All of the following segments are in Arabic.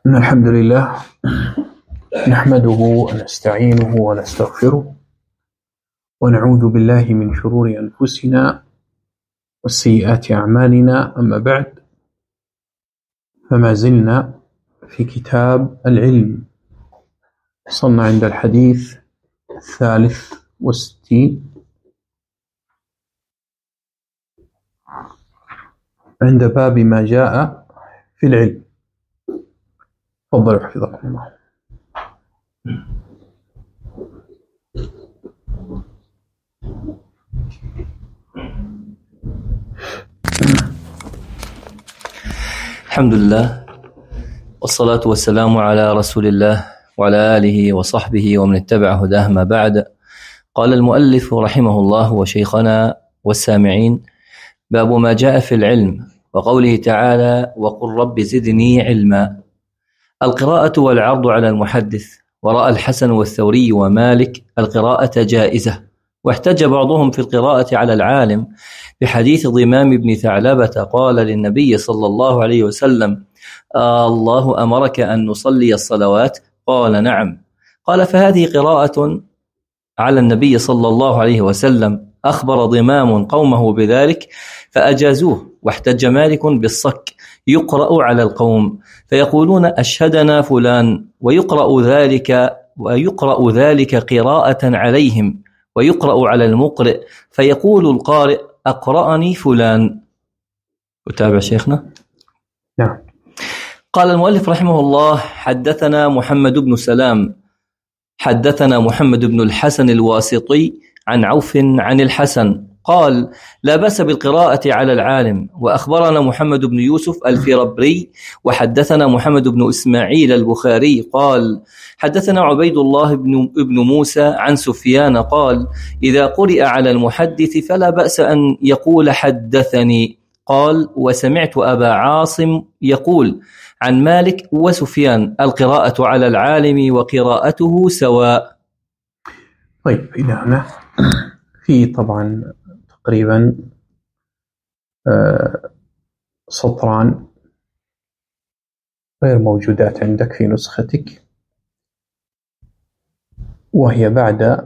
إن الحمد لله نحمده ونستعينه ونستغفره ونعوذ بالله من شرور أنفسنا والسيئات أعمالنا. أما بعد، فما زلنا في كتاب العلم، وصلنا عند الحديث 63 عند باب ما جاء في العلم. تفضلوا حفظكم الله. الحمد لله والصلاة والسلام على رسول الله وعلى آله وصحبه ومن اتبع هداه. ما بعد، قال المؤلف رحمه الله وشيخنا والسامعين: باب ما جاء في العلم، وقوله تعالى: وقل رب زدني علما. القراءة والعرض على المحدث، ورأى الحسن والثوري ومالك القراءة جائزة، واحتج بعضهم في القراءة على العالم بحديث ضمام بن ثعلبة قال للنبي صلى الله عليه وسلم: الله أمرك أن نصلي الصلوات؟ قال: نعم. قال: فهذه قراءة على النبي صلى الله عليه وسلم. أخبر ضمام قومه بذلك فأجازوه، واحتج مالك بالصك يقرأ على القوم، فيقولون: أشهدنا فلان، ويقرأ ذلك قراءة عليهم، ويقرأ على المقرئ، فيقول القارئ: أقرأني فلان. وتابع شيخنا. نعم. قال المؤلف رحمه الله: حدثنا محمد بن سلام حدثنا محمد بن الحسن الواسطي عن عوف عن الحسن قال: لا بأس بالقراءة على العالم. وأخبرنا محمد بن يوسف الفربري وحدثنا محمد بن إسماعيل البخاري قال: حدثنا عبيد الله بن موسى عن سفيان قال: إذا قرئ على المحدث فلا بأس أن يقول حدثني. قال: وسمعت أبا عاصم يقول عن مالك وسفيان: القراءة على العالم وقراءته سواء. طيب، إلى هنا في طبعا تقريبا سطران غير موجودات عندك في نسختك، وهي بعد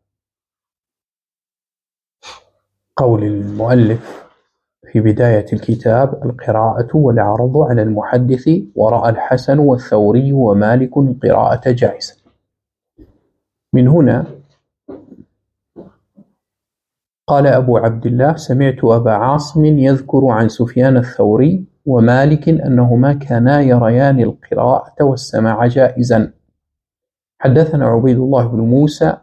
قول المؤلف في بداية الكتاب: القراءة والعرض على المحدث، ورأى الحسن والثوري ومالك القراءة جائزة. من هنا قال أبو عبد الله: سمعت أبا عاصم يذكر عن سفيان الثوري ومالك أنهما كانا يريان القراءة والسماع جائزا. حدثنا عبيد الله بن موسى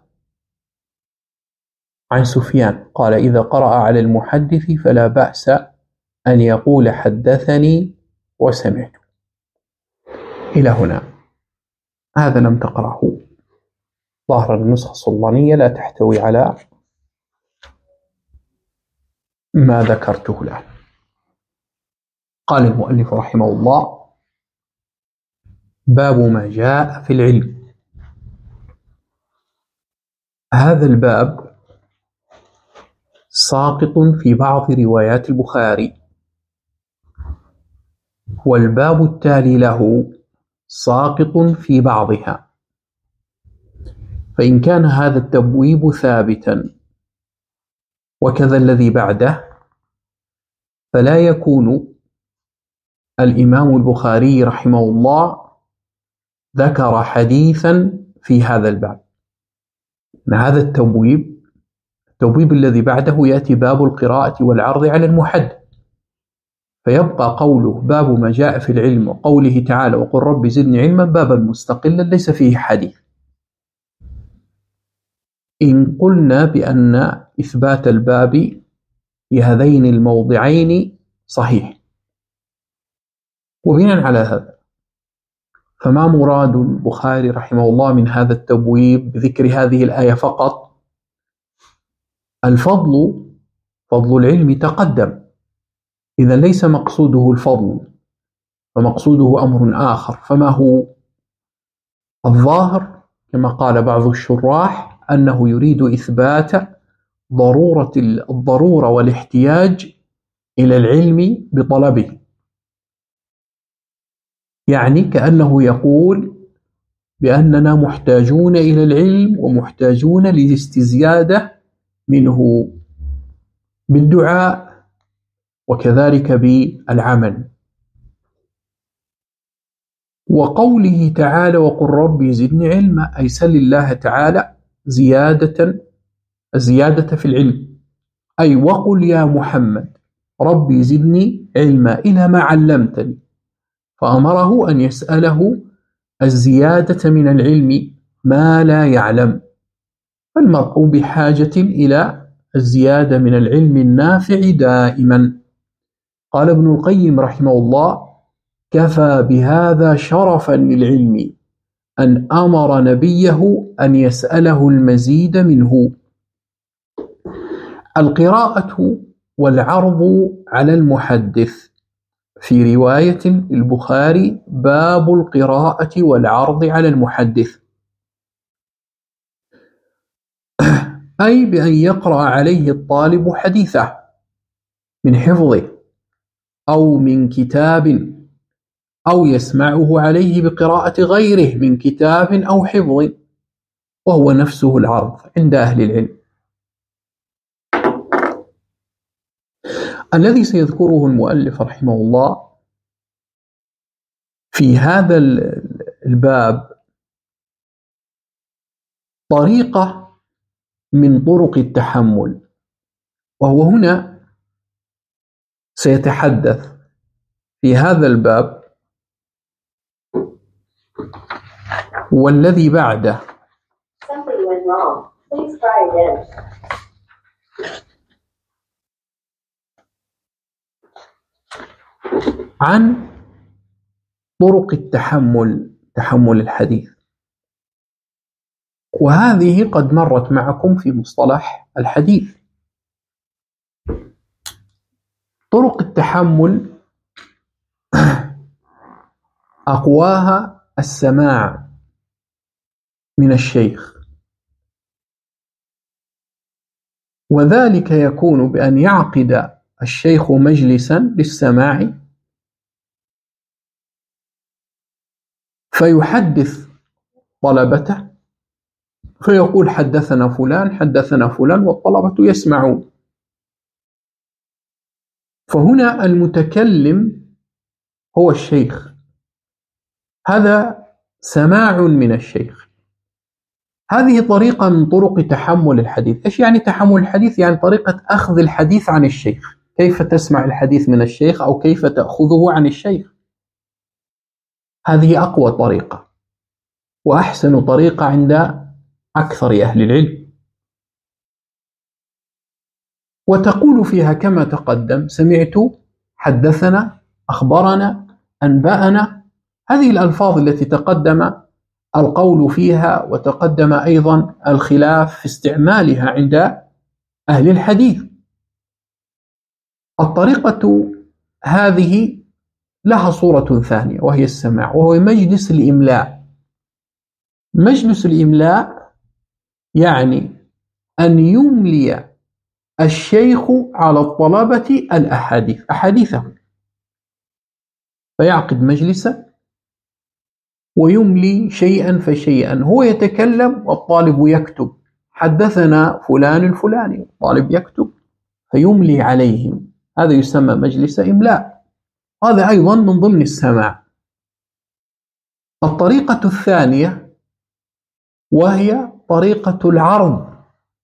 عن سفيان قال: إذا قرأ على المحدث فلا بأس أن يقول حدثني وسمعت. إلى هنا هذا لم تقرأه. ظاهر النسخة الصلانية لا تحتوي على ما ذكرته الآن. قال المؤلف رحمه الله: باب ما جاء في العلم. هذا الباب ساقط في بعض روايات البخاري، والباب التالي له ساقط في بعضها، فإن كان هذا التبويب ثابتا وكذا الذي بعده، فلا يكون الإمام البخاري رحمه الله ذكر حديثا في هذا الباب. هذا التبويب الذي بعده يأتي باب القراءة والعرض على المحدث، فيبقى قوله باب ما جاء في العلم وقوله تعالى: وقل رب زدني علما بابا مستقلا ليس فيه حديث. إن قلنا بأن إثبات الباب في هذين الموضعين صحيح، وبناء على هذا فما مراد البخاري رحمه الله من هذا التبويب بذكر هذه الآية فقط؟ فضل العلم تقدم، إذا ليس مقصوده الفضل فمقصوده أمر آخر. فما هو الظاهر كما قال بعض الشراح أنه يريد إثبات الضرورة والاحتياج إلى العلم بطلبه، يعني كأنه يقول بأننا محتاجون إلى العلم ومحتاجون للاستزيادة منه بالدعاء وكذلك بالعمل. وقوله تعالى وقل ربي زدني علما، أي سل الله تعالى الزيادة في العلم، أي وقل يا محمد ربي زدني علما إلى ما علمتني، فأمره أن يسأله الزيادة من العلم ما لا يعلم، فالمرء بحاجة إلى الزيادة من العلم النافع دائما. قال ابن القيم رحمه الله كفى بهذا شرفا للعلم أن أمر نبيه أن يسأله المزيد منه. القراءة والعرض على المحدث، في رواية البخاري باب القراءة والعرض على المحدث، أي بأن يقرأ عليه الطالب حديثه من حفظه أو من كتاب، أو يسمعه عليه بقراءة غيره من كتاب أو حفظ، وهو نفسه العرض عند أهل العلم. الذي سيذكره المؤلف رحمه الله في هذا الباب طريقة من طرق التحمل، وهو هنا سيتحدث في هذا الباب والذي بعده عن طرق تحمل الحديث، وهذه قد مرت معكم في مصطلح الحديث. طرق التحمل أقواها السماع من الشيخ، وذلك يكون بأن يعقد الشيخ مجلسا للسماع فيحدث طلبته فيقول حدثنا فلان حدثنا فلان، والطلبة يسمعون. فهنا المتكلم هو الشيخ، هذا سماع من الشيخ. هذه طريقة من طرق تحمل الحديث. إيش يعني تحمل الحديث؟ يعني طريقة أخذ الحديث عن الشيخ، كيف تسمع الحديث من الشيخ أو كيف تأخذه عن الشيخ. هذه أقوى طريقة وأحسن طريقة عند أكثر أهل العلم، وتقول فيها كما تقدم سمعت، حدثنا، أخبرنا، أنبأنا. هذه الألفاظ التي تقدم القول فيها وتقدم أيضا الخلاف في استعمالها عند أهل الحديث. الطريقة هذه لها صورة ثانية وهي السماع، وهو مجلس الإملاء. مجلس الإملاء يعني أن يملي الشيخ على الطلبة أحاديثهم، فيعقد مجلسا ويملي شيئا فشيئا، هو يتكلم والطالب يكتب حدثنا فلان الفلاني، الطالب يكتب فيملي عليهم، هذا يسمى مجلس إملاء. هذا أيضا من ضمن السماع. الطريقة الثانية وهي طريقة العرض.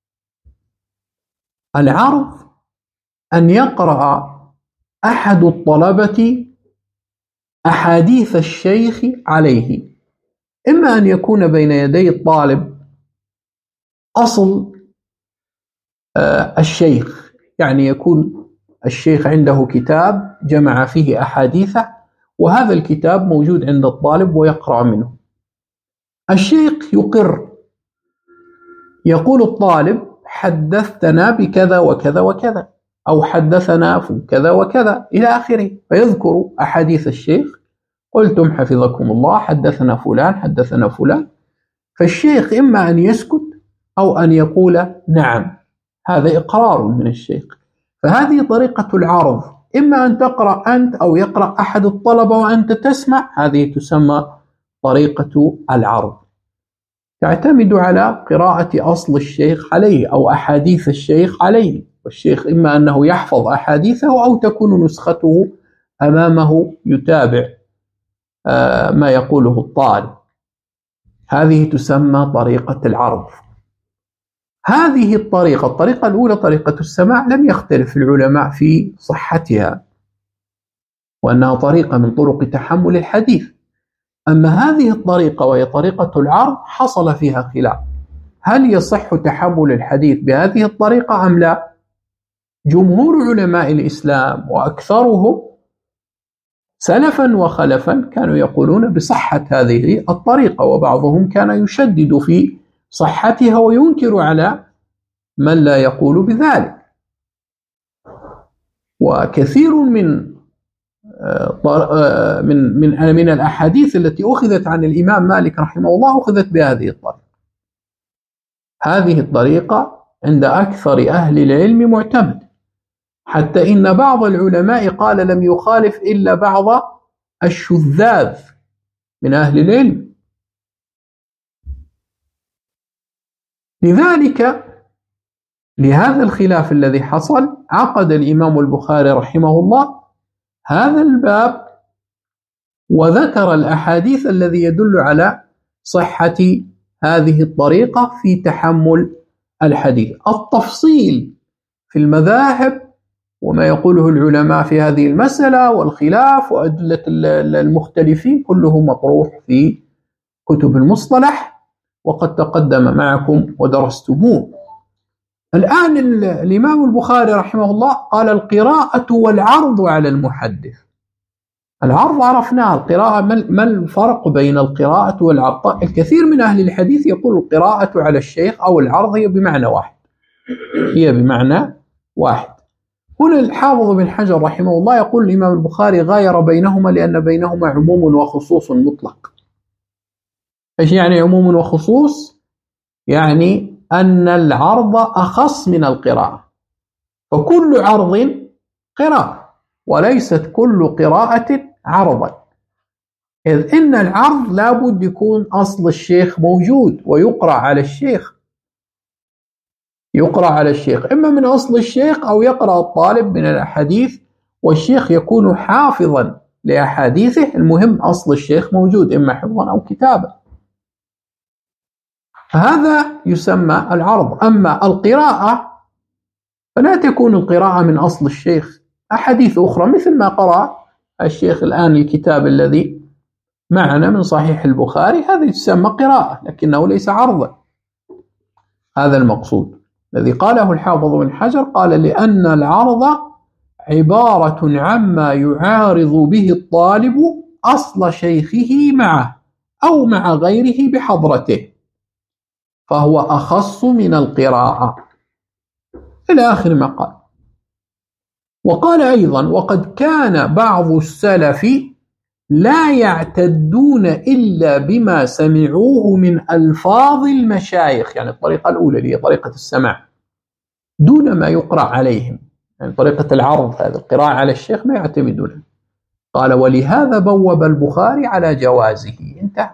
العرض أن يقرأ أحد الطلبة أحاديث الشيخ عليه، إما أن يكون بين يدي الطالب أصل الشيخ، يعني يكون الشيخ عنده كتاب جمع فيه أحاديثه، وهذا الكتاب موجود عند الطالب ويقرأ منه. الشيخ يقر، يقول الطالب حدثتنا بكذا وكذا وكذا، أو حدثنا كذا وكذا إلى آخره، فيذكر أحاديث الشيخ، قلتم حفظكم الله حدثنا فلان حدثنا فلان. فالشيخ إما أن يسكت أو أن يقول نعم، هذا إقرار من الشيخ. فهذه طريقة العرض، إما أن تقرأ أنت أو يقرأ أحد الطلبة وأنت تسمع، هذه تسمى طريقة العرض، تعتمد على قراءة أصل الشيخ عليه أو أحاديث الشيخ عليه، والشيخ إما أنه يحفظ أحاديثه أو تكون نسخته أمامه يتابع ما يقوله الطالب. هذه تسمى طريقة العرض. هذه الطريقة الأولى طريقة السماع لم يختلف العلماء في صحتها، وأنها طريقة من طرق تحمل الحديث. أما هذه الطريقة وهي طريقة العرض حصل فيها خلاف، هل يصح تحمل الحديث بهذه الطريقة أم لا؟ جمهور علماء الإسلام وأكثرهم سلفا وخلفا كانوا يقولون بصحة هذه الطريقة، وبعضهم كان يشدد في صحتها وينكر على من لا يقول بذلك. وكثير من الأحاديث التي أخذت عن الإمام مالك رحمه الله أخذت بهذه الطريقة. هذه الطريقة عند أكثر أهل العلم معتمد، حتى إن بعض العلماء قال لم يخالف إلا بعض الشذاذ من أهل العلم. لذلك لهذا الخلاف الذي حصل عقد الإمام البخاري رحمه الله هذا الباب وذكر الأحاديث الذي يدل على صحة هذه الطريقة في تحمل الحديث. التفصيل في المذاهب وما يقوله العلماء في هذه المسألة والخلاف وأدلة المختلفين كله مطروح في كتب المصطلح وقد تقدم معكم ودرستموه. الآن الإمام البخاري رحمه الله قال القراءة والعرض على المحدث. العرض عرفناه، القراءة ما الفرق بين القراءة والعرض؟ الكثير من أهل الحديث يقول القراءة على الشيخ أو العرض هي بمعنى واحد. هنا الحافظ بن حجر رحمه الله يقول الإمام البخاري غاير بينهما لأن بينهما عموم وخصوص مطلق. إيش يعني عموم وخصوص؟ يعني أن العرض أخص من القراءة، فكل عرض قراءة وليست كل قراءة عرضا، إذ إن العرض لابد يكون أصل الشيخ موجود ويقرأ على الشيخ إما من أصل الشيخ أو يقرأ الطالب من الأحاديث والشيخ يكون حافظا لأحاديثه، المهم أصل الشيخ موجود إما حفظا أو كتابا، هذا يسمى العرض. أما القراءة فلا تكون القراءة من أصل الشيخ، أحاديث أخرى مثل ما قرأ الشيخ الآن الكتاب الذي معنا من صحيح البخاري، هذا يسمى قراءة لكنه ليس عرضا. هذا المقصود الذي قاله الحافظ بن حجر، قال لأن العرض عبارة عما يعارض به الطالب أصل شيخه معه أو مع غيره بحضرته، فهو أخص من القراءة، إلى آخر ما قال. وقال أيضا وقد كان بعض السلف لا يعتدون إلا بما سمعوه من ألفاظ المشايخ، يعني الطريقة الأولى اللي هي طريقة السماع دون ما يقرأ عليهم، يعني طريقة العرض هذا القراءة على الشيخ ما يعتمدون. قال ولهذا بوب البخاري على جوازه، انتهى.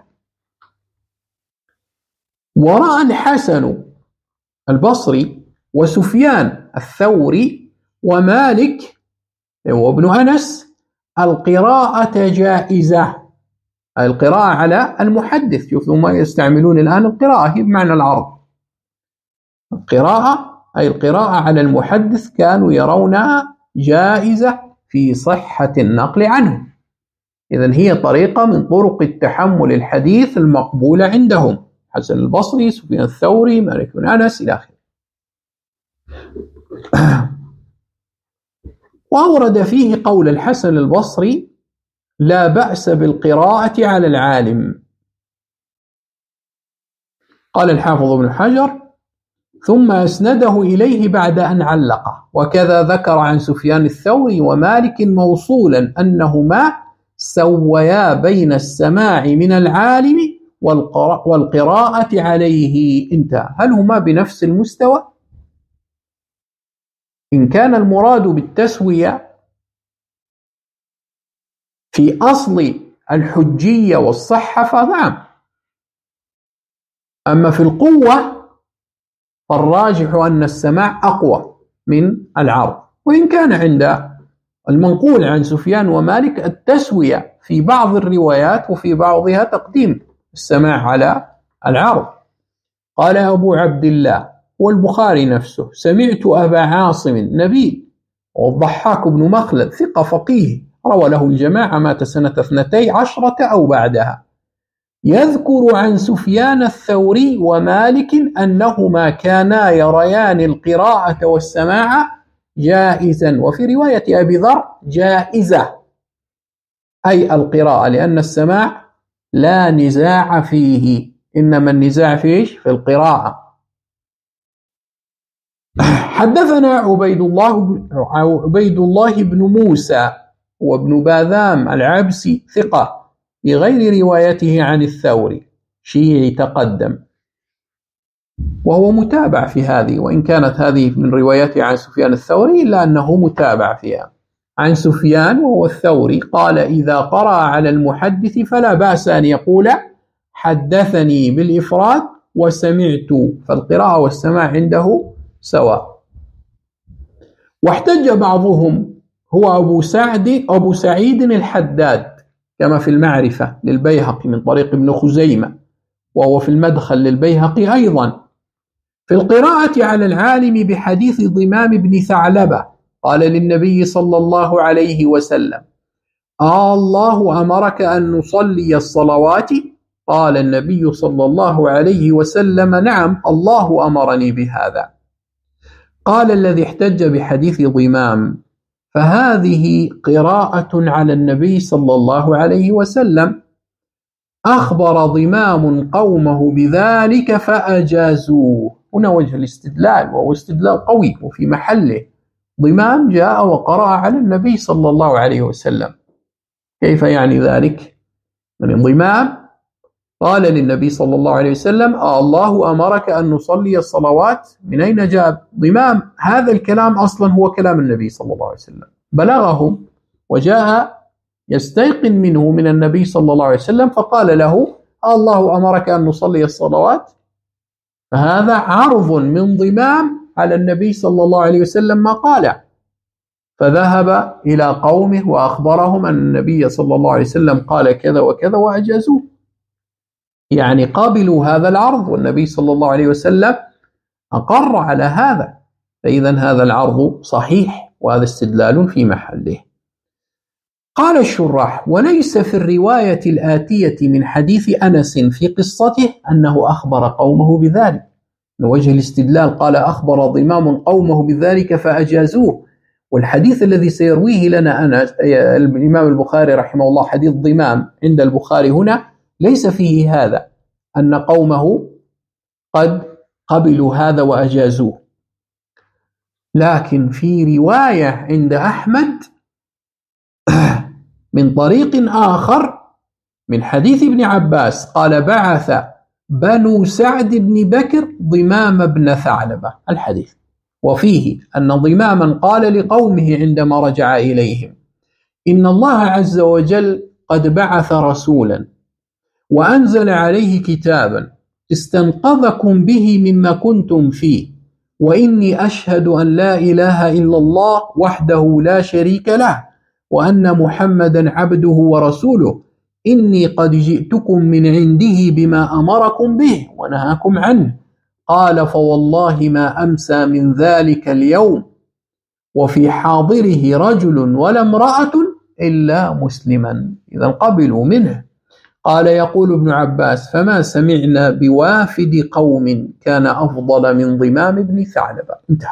ورأى الحسن البصري وسفيان الثوري ومالك وابن أنس القراءة جائزة، القراءة على المحدث. شوفوا ما يستعملون الآن القراءة هي بمعنى العرض، القراءة أي القراءة على المحدث كانوا يرونها جائزة في صحة النقل عنه، إذن هي طريقة من طرق التحمل الحديث المقبولة عندهم، حسن البصري، سفيان الثوري، مالك بن أنس إلى آخره. وأورد فيه قول الحسن البصري لا بأس بالقراءة على العالم. قال الحافظ ابن حجر ثم أسنده إليه بعد أن علقه، وكذا ذكر عن سفيان الثوري ومالك موصولا أنهما سويا بين السماع من العالم والقراءة عليه، انتهى. هل هما بنفس المستوى؟ إن كان المراد بالتسوية في أصل الحجية والصحة فنعم، أما في القوة فالراجح أن السماع أقوى من العرض، وإن كان عند المنقول عن سفيان ومالك التسوية في بعض الروايات وفي بعضها تقديم السماع على العرض. قال أبو عبد الله والبخاري نفسه: سمعت أبا عاصم نبيل، والضحاك بن مخلد ثقة فقيه روى له الجماعة، مات سنة 12 أو بعدها، يذكر عن سفيان الثوري ومالك أنهما كانا يريان القراءة والسماع جائزا، وفي رواية أبي ذر جائزة، أي القراءة، لأن السماع لا نزاع فيه، إنما النزاع فيه في القراءة. حدثنا عبيد الله بن موسى وابن باذام العبسي ثقة بغير روايته عن الثوري، شيعي تقدم، وهو متابع في هذه، وإن كانت هذه من روايته عن سفيان الثوري إلا أنه متابع فيها عن سفيان وهو الثوري. قال: إذا قرأ على المحدث فلا بأس أن يقول حدثني بالإفراد وسمعت، فالقراءة والسماع عنده سواء. واحتج بعضهم هو أبو سعيد الحداد كما في المعرفة للبيهقي من طريق ابن خزيمة، وهو في المدخل للبيهقي أيضا، في القراءة على العالم بحديث ضمام بن ثعلبة. قال للنبي صلى الله عليه وسلم: الله أمرك أن نصلي الصلوات؟ قال النبي صلى الله عليه وسلم: نعم، الله أمرني بهذا. قال الذي احتج بحديث ضمام: فهذه قراءة على النبي صلى الله عليه وسلم، أخبر ضمام قومه بذلك فأجازوه. هنا وجه الاستدلال، وهو استدلال قوي وفي محله. ضمام جاء وقرأ على النبي صلى الله عليه وسلم، كيف يعني ذلك؟ من ضمام قال للنبي صلى الله عليه وسلم: الله أمرك أن نصلي الصلوات. من أين جاء ضمام؟ هذا الكلام أصلا هو كلام النبي صلى الله عليه وسلم، بلغه وجاء يستيقن منه من النبي صلى الله عليه وسلم، فقال له: الله أمرك أن نصلي الصلوات. فهذا عرض من ضمام على النبي صلى الله عليه وسلم ما قاله، فذهب إلى قومه وأخبرهم أن النبي صلى الله عليه وسلم قال كذا وكذا وأجازوه، يعني قابلوا هذا العرض، والنبي صلى الله عليه وسلم أقر على هذا، فإذا هذا العرض صحيح، وهذا استدلال في محله. قال الشراح: وليس في الرواية الآتية من حديث أنس في قصته أنه أخبر قومه بذلك. من وجه الاستدلال قال: أخبر ضمام قومه بذلك فأجازوه، والحديث الذي سيرويه لنا أنس الإمام البخاري رحمه الله، حديث ضمام عند البخاري هنا ليس فيه هذا، أن قومه قد قبلوا هذا وأجازوه، لكن في رواية عند أحمد من طريق آخر من حديث ابن عباس قال: بعث بنو سعد بن بكر ضمام بن ثعلبة، الحديث، وفيه أن ضماما قال لقومه عندما رجع إليهم: إن الله عز وجل قد بعث رسولا وأنزل عليه كتابا استنقذكم به مما كنتم فيه، وإني أشهد أن لا إله إلا الله وحده لا شريك له، وأن محمدا عبده ورسوله، إني قد جئتكم من عنده بما أمركم به ونهاكم عنه. قال: فوالله ما أمسى من ذلك اليوم وفي حاضره رجل ولا امرأة إلا مسلما. إذا قبلوا منه. قال: يقول ابن عباس: فما سمعنا بوافد قوم كان أفضل من ضمام بن ثعلبة. انتهى.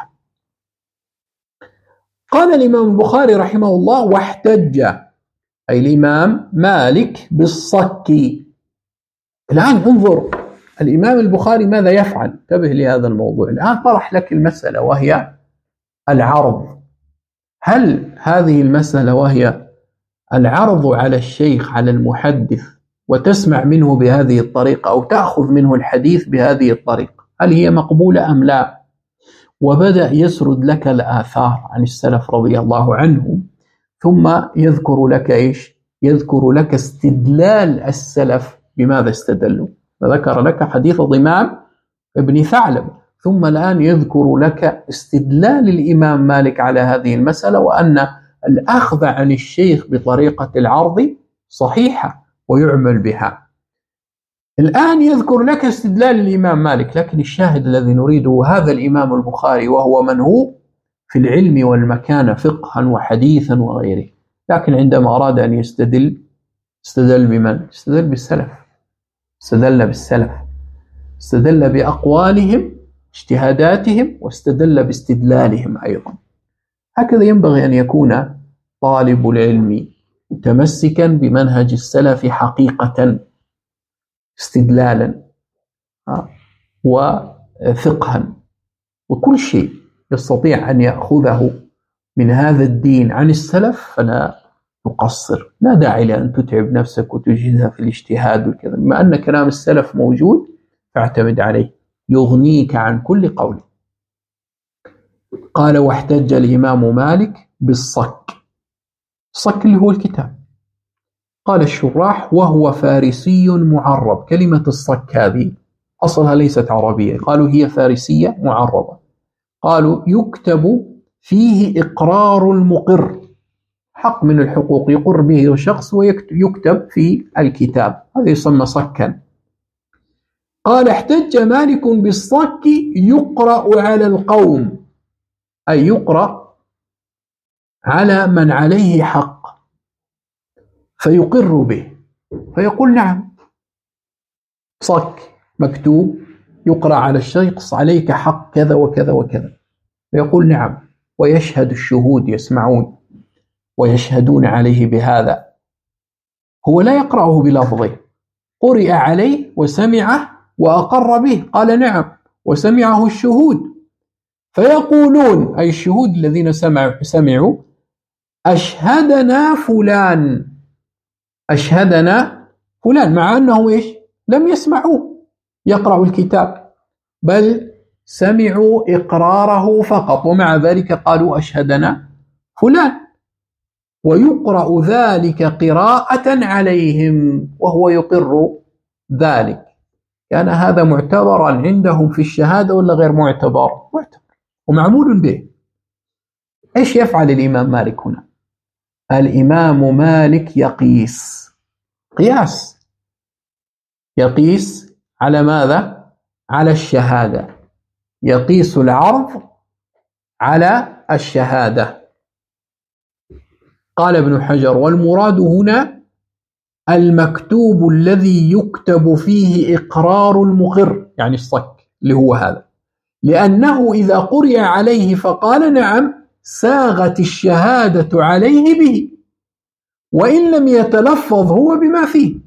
قال الإمام البخاري رحمه الله: واحتج أي الإمام مالك بالصك. الآن انظر الإمام البخاري ماذا يفعل، انتبه لهذا الموضوع. الآن طرح لك المسألة وهي العرض. هل هذه المسألة وهي العرض على الشيخ على المحدث وتسمع منه بهذه الطريقة أو تأخذ منه الحديث بهذه الطريقة، هل هي مقبولة أم لا؟ وبدأ يسرد لك الآثار عن السلف رضي الله عنهم، ثم يذكر لك يذكر لك استدلال السلف بماذا استدلوا، فذكر لك حديث ضمام ابن ثعلب، ثم الآن يذكر لك استدلال الإمام مالك على هذه المسألة، وأن الأخذ عن الشيخ بطريقة العرض صحيحة ويعمل بها. الآن يذكر لك استدلال الإمام مالك، لكن الشاهد الذي نريده هذا الإمام البخاري، وهو من هو في العلم والمكانة فقها وحديثا وغيره، لكن عندما أراد أن يستدل بمن؟ استدل بالسلف، استدل بالسلف، استدل بأقوالهم اجتهاداتهم، واستدل باستدلالهم أيضا. هكذا ينبغي أن يكون طالب العلم متمسكا بمنهج السلف حقيقة، استدلالا وفقها، وكل شيء يستطيع أن يأخذه من هذا الدين عن السلف فلا تقصر، لا داعي لأن تتعب نفسك وتجهدها في الاجتهاد وكذا، بما أن كلام السلف موجود فاعتمد عليه يغنيك عن كل قول. قال: واحتج الإمام مالك بالصك، الصك اللي هو الكتاب. قال الشراح: وهو فارسي معرب. كلمة الصك هذه أصلها ليست عربية، قالوا هي فارسية معربة. قالوا يكتب فيه إقرار المقر، حق من الحقوق يقر به الشخص ويكتب في الكتاب، هذا يسمى صكا. قال: احتج مالك بالصك يقرأ على القوم، أي يقرأ على من عليه حق فيقر به، فيقول نعم صك مكتوب يقرأ على الشخص عليك حق كذا وكذا وكذا، فيقول نعم، ويشهد الشهود يسمعون ويشهدون عليه بهذا. هو لا يقرأه بلفظه، قرئ عليه وسمعه وأقر به، قال نعم وسمعه الشهود، فيقولون أي الشهود الذين سمعوا أشهدنا فلان، أشهدنا فلان، مع أنه إيش؟ لم يسمعوه يقرأ الكتاب، بل سمعوا إقراره فقط، ومع ذلك قالوا أشهدنا فلان، ويقرأ ذلك قراءة عليهم وهو يقر ذلك. كان هذا معتبرا عندهم في الشهادة ولا غير معتبر؟ معتبر ومعمول به. إيش يفعل الإمام مالك هنا؟ الإمام مالك يقيس قياس، يقيس على ماذا؟ على الشهادة، يقيس العرض على الشهادة. قال ابن حجر: والمراد هنا المكتوب الذي يكتب فيه إقرار المقر، يعني الصك اللي هو هذا، لأنه إذا قرئ عليه فقال نعم ساغت الشهادة عليه به، وإن لم يتلفظ هو بما فيه.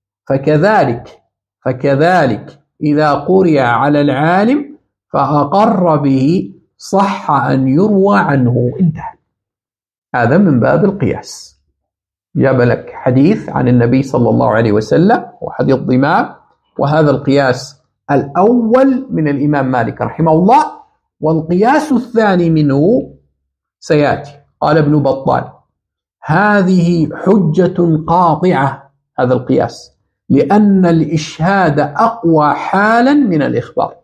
فكذلك إذا قرئ على العالم فأقر به صح أن يروى عنه، انتهى. هذا من باب القياس. جاب لك حديث عن النبي صلى الله عليه وسلم وحديث ضمام، وهذا القياس الأول من الإمام مالك رحمه الله، والقياس الثاني منه سيأتي. قال ابن بطال: هذه حجة قاطعة، هذا القياس، لأن الإشهاد أقوى حالا من الإخبار.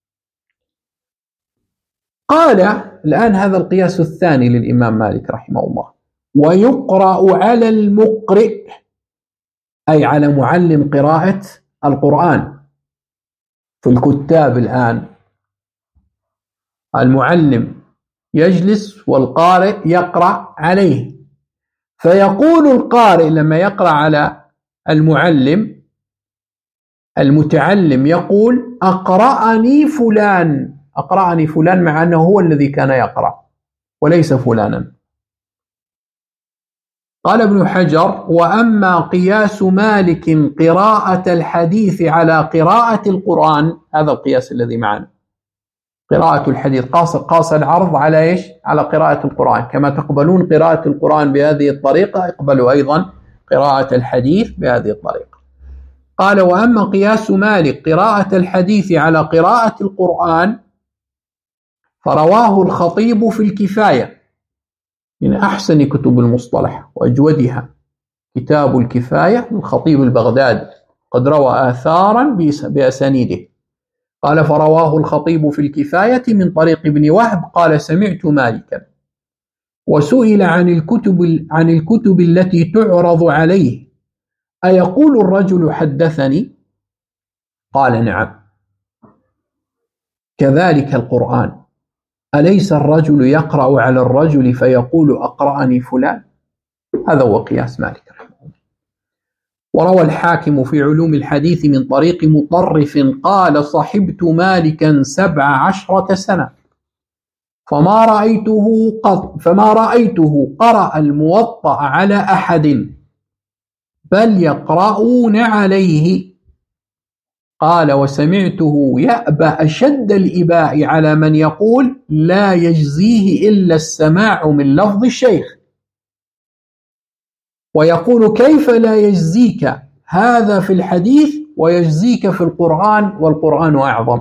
قال الآن هذا القياس الثاني للإمام مالك رحمه الله: ويقرأ على المقرئ، أي على معلم قراءة القرآن. في الكتاب الآن المعلم يجلس والقارئ يقرأ عليه، فيقول القارئ لما يقرأ على المعلم، المتعلم يقول أقرأني فلان، أقرأني فلان، مع أنه هو الذي كان يقرأ وليس فلانا. قال ابن حجر: وأما قياس مالك قراءة الحديث على قراءة القرآن، هذا القياس الذي معنا، قراءة الحديث، قاس العرض على إيش؟ على قراءة القرآن، كما تقبلون قراءة القرآن بهذه الطريقة اقبلوا أيضا قراءة الحديث بهذه الطريقة. قال: وأما قياس مالك قراءة الحديث على قراءة القرآن فرواه الخطيب في الكفاية، من أحسن كتب المصطلح وأجودها، كتاب الكفاية للخطيب البغدادي، قد روى آثارا بأسانيده. قال: فرواه الخطيب في الكفاية من طريق ابن وهب قال: سمعت مالكا وسئل عن الكتب التي تعرض عليه أيقول الرجل حدثني؟ قال: نعم. كذلك القرآن، أليس الرجل يقرأ على الرجل فيقول أقرأني فلان؟ هذا هو قياس مالك رحمه الله. وروى الحاكم في علوم الحديث من طريق مطرف قال: صحبت مالكا 17 سنة فما رأيته قرأ الموطأ على أحد بل يقرؤون عليه. قال: وسمعته يأبى أشد الإباء على من يقول لا يجزيه إلا السماع من لفظ الشيخ، ويقول: كيف لا يجزيك هذا في الحديث ويجزيك في القرآن والقرآن أعظم؟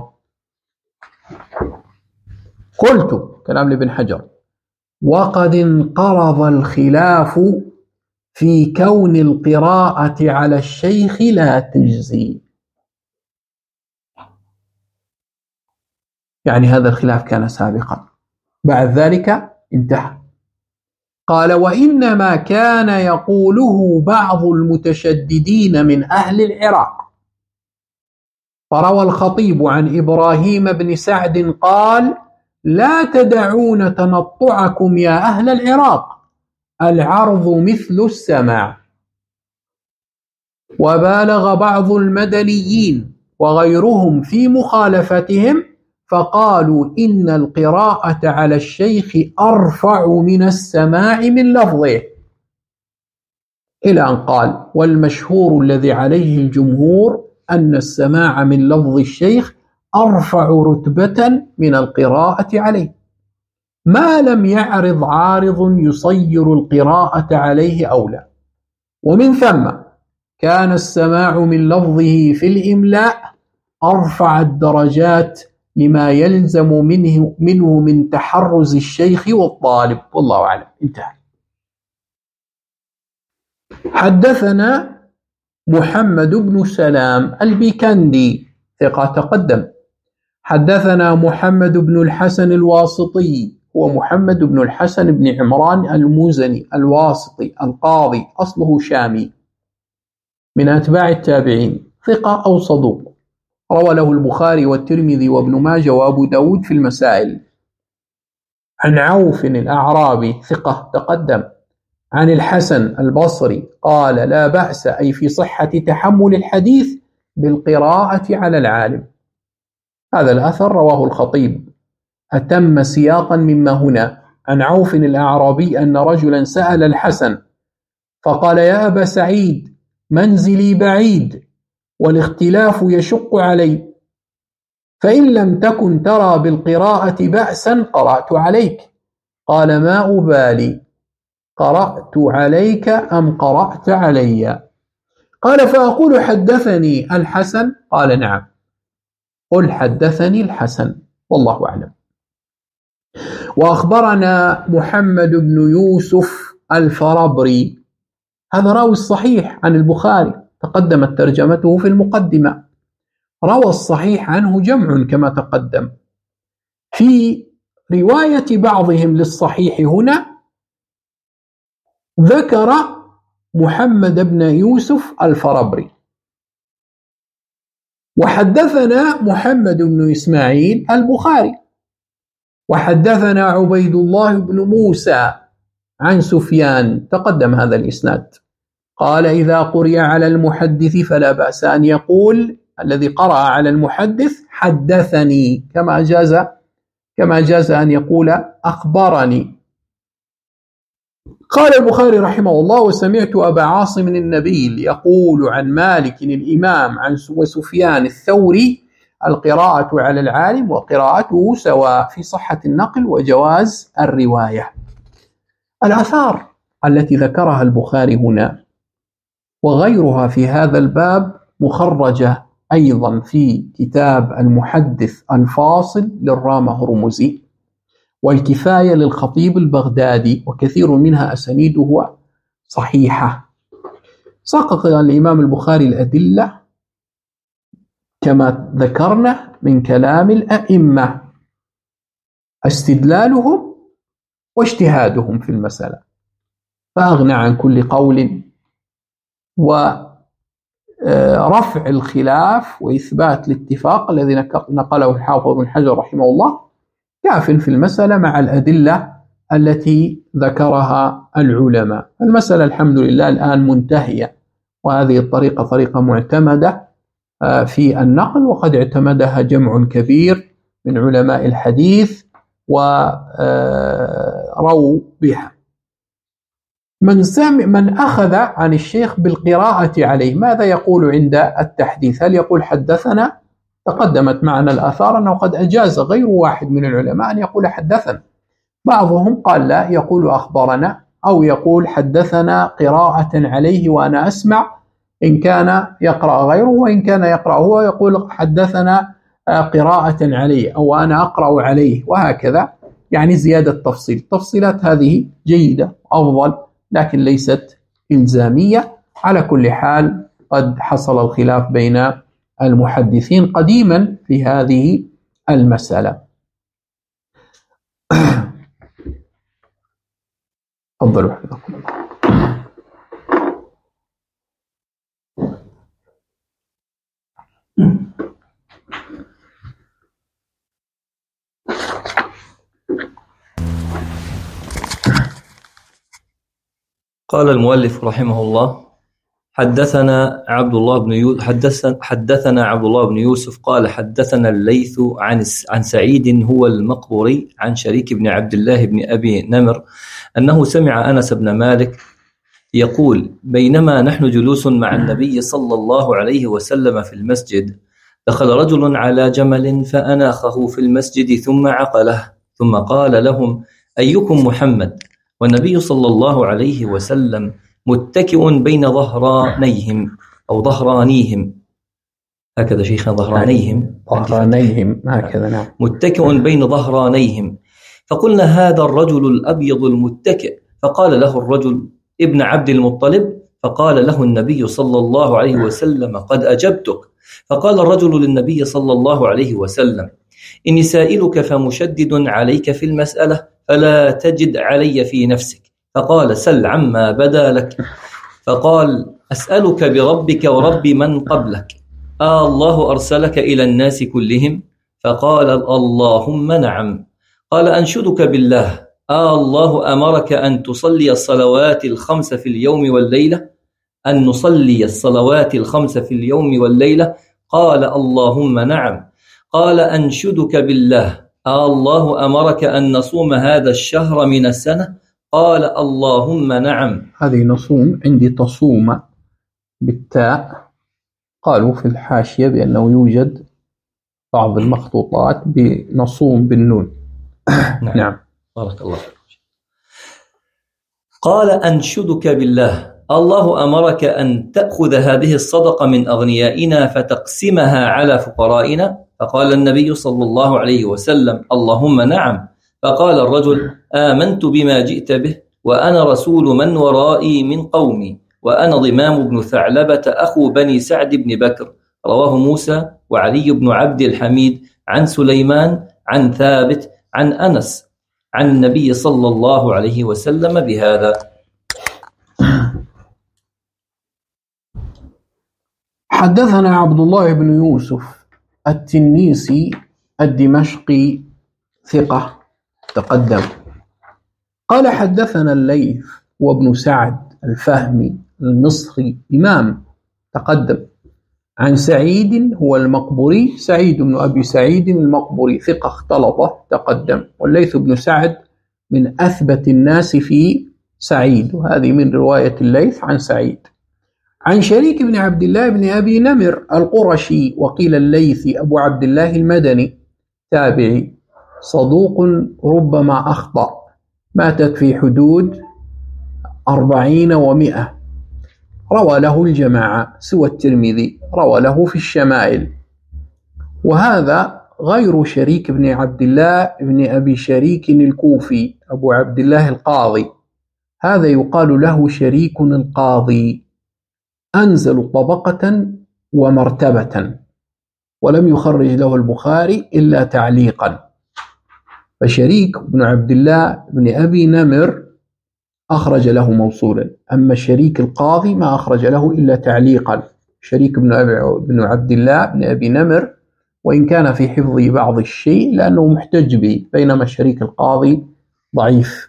قلت، كلام لابن حجر: وقد انقرض الخلاف في كون القراءة على الشيخ لا تجزي. يعني هذا الخلاف كان سابقا، بعد ذلك انتهى. قال: وإنما كان يقوله بعض المتشددين من أهل العراق. فروى الخطيب عن إبراهيم بن سعد قال: لا تدعون تنطعكم يا أهل العراق، العرض مثل السماع. وبالغ بعض المدنيين وغيرهم في مخالفتهم فقالوا إن القراءة على الشيخ أرفع من السماع من لفظه، إلى أن قال: والمشهور الذي عليه الجمهور أن السماع من لفظ الشيخ أرفع رتبة من القراءة عليه، ما لم يعرض عارض يصير القراءة عليه أولى. ومن ثم كان السماع من لفظه في الإملاء أرفع الدرجات لما يلزم منه من تحرز الشيخ والطالب، والله أعلم. انتهى. حدثنا محمد بن سلام البيكندي ثقة تقدم. حدثنا محمد بن الحسن الواسطي، هو محمد بن الحسن بن عمران المزني الواسطي القاضي، أصله شامي، من أتباع التابعين، ثقة أو صدوق، روى له البخاري والترمذي وابن ماجه وأبو داود في المسائل. عن عوف الأعرابي ثقة تقدم. عن الحسن البصري قال: لا بأس، أي في صحة تحمل الحديث بالقراءة على العالم. هذا الأثر رواه الخطيب أتم سياقا مما هنا. عن عوف الأعرابي أن رجلا سأل الحسن فقال: يا أبا سعيد، منزلي بعيد والاختلاف يشق علي، فإن لم تكن ترى بالقراءة بأسا قرأت عليك. قال: ما أبالي، قرأت عليك أم قرأت علي؟ قال: فأقول حدثني الحسن؟ قال: نعم، قل حدثني الحسن، والله أعلم. وأخبرنا محمد بن يوسف الفربري، هذا راوي الصحيح عن البخاري، تقدمت ترجمته في المقدمة. روى الصحيح عنه جمع كما تقدم. في رواية بعضهم للصحيح هنا ذكر محمد بن يوسف الفربري. وحدثنا محمد بن إسماعيل البخاري. وحدثنا عبيد الله بن موسى عن سفيان، تقدم هذا الإسناد. قال: إذا قرئ على المحدث فلا بأس أن يقول الذي قرأ على المحدث حدثني، كما جاز أن يقول أخبرني. قال البخاري رحمه الله: وسمعت أبا عاصم النبيل يقول عن مالك الإمام عن وسفيان الثوري: القراءة على العالم وقراءته سواء في صحة النقل وجواز الرواية. الآثار التي ذكرها البخاري هنا وغيرها في هذا الباب مخرجة أيضا في كتاب المحدث الفاصل للرام هرمزي، والكفاية للخطيب البغدادي، وكثير منها أسانيده صحيحة. سقط الإمام البخاري الأدلة كما ذكرنا من كلام الأئمة، استدلالهم واجتهادهم في المسألة، فأغنى عن كل قول، ورفع الخلاف وإثبات الاتفاق الذي نقله الحافظ بن حجر رحمه الله كاف في المسألة مع الأدلة التي ذكرها العلماء. المسألة الحمد لله الآن منتهية، وهذه الطريقة طريقة معتمدة في النقل، وقد اعتمدها جمع كبير من علماء الحديث وروا بها. من أخذ عن الشيخ بالقراءة عليه ماذا يقول عند التحديث؟ هل يقول حدثنا؟ تقدمت معنا الآثار أنه قد أجاز غير واحد من العلماء أن يقول حدثنا، بعضهم قال لا، يقول أخبرنا أو يقول حدثنا قراءة عليه وأنا أسمع، إن كان يقرأ غيره، وإن كان يقرأ هو يقول حدثنا قراءة عليه أو أنا أقرأ عليه، وهكذا، يعني زيادة تفصيل. التفصيلات هذه جيدة أفضل لكن ليست إلزامية. على كل حال قد حصل الخلاف بين المحدثين قديما في هذه المسألة. تفضلوا حفظكم الله. قال المؤلف رحمه الله: حدثنا عبد الله بن يوسف قال حدثنا الليث عن سعيد هو المقبري عن شريك بن عبد الله بن أبي نمر أنه سمع أنس بن مالك يقول: بينما نحن جلوس مع النبي صلى الله عليه وسلم في المسجد، دخل رجل على جمل فأناخه في المسجد ثم عقله، ثم قال لهم: أيكم محمد؟ والنبي صلى الله عليه وسلم متكئ بين ظهرانيهم أو ظهرانيهم، هكذا شيخنا، ظهرانيهم هكذا، نعم، متكئ بين ظهرانيهم. فقلنا: هذا الرجل الأبيض المتكئ. فقال له الرجل: ابن عبد المطلب. فقال له النبي صلى الله عليه وسلم: قد أجبتك. فقال الرجل للنبي صلى الله عليه وسلم: إني سائلك فمشدد عليك في المسألة، فلا تجد علي في نفسك. فقال: سل عما بدا لك. فقال: أسألك بربك ورب من قبلك، الله أرسلك إلى الناس كلهم؟ فقال: اللهم نعم. قال: أنشدك بالله، الله أمرك أن تصلي الصلوات الخمس في اليوم والليلة؟ أن نصلي الصلوات الخمس في اليوم والليلة؟ قال: اللهم نعم. قال: أنشدك بالله، الله أمرك أن نصوم هذا الشهر من السنة؟ قال: اللهم نعم. هذه نصوم، عندي تصوم بالتاء، قالوا في الحاشية بأنه يوجد بعض المخطوطات بنصوم بالنون. نعم. بارك الله فيك. قال: أنشدك بالله، الله أمرك أن تأخذ هذه الصدقة من أغنيائنا فتقسمها على فقرائنا؟ فقال النبي صلى الله عليه وسلم: اللهم نعم. فقال الرجل: آمنت بما جئت به، وأنا رسول من ورائي من قومي، وأنا ضمام بن ثعلبة أخو بني سعد بن بكر. رواه موسى وعلي بن عبد الحميد عن سليمان عن ثابت عن أنس عن النبي صلى الله عليه وسلم بهذا. حدثنا عبد الله بن يوسف التنيسي الدمشقي ثقة تقدم، قال حدثنا الليث وابن سعد الفهمي المصري إمام تقدم، عن سعيد هو المقبري، سعيد بن أبي سعيد المقبري ثقة اختلط تقدم، والليث بن سعد من أثبت الناس في سعيد، وهذه من رواية الليث عن سعيد. عن شريك بن عبد الله بن أبي نمر القرشي، وقيل الليثي أبو عبد الله المدني، تابعي صدوق ربما أخطأ، ماتت في حدود 40 و100، روى له الجماعة سوى الترمذي، روى له في الشمائل. وهذا غير شريك بن عبد الله بن أبي شريك الكوفي أبو عبد الله القاضي، هذا يقال له شريك القاضي، أنزل طبقة ومرتبة، ولم يخرج له البخاري إلا تعليقا. فشريك بن عبد الله بن أبي نمر أخرج له موصولا، أما شريك القاضي ما أخرج له إلا تعليقا. شريك بن عبد الله بن أبي نمر وإن كان في حفظه بعض الشيء لأنه محتج به، بينما شريك القاضي ضعيف.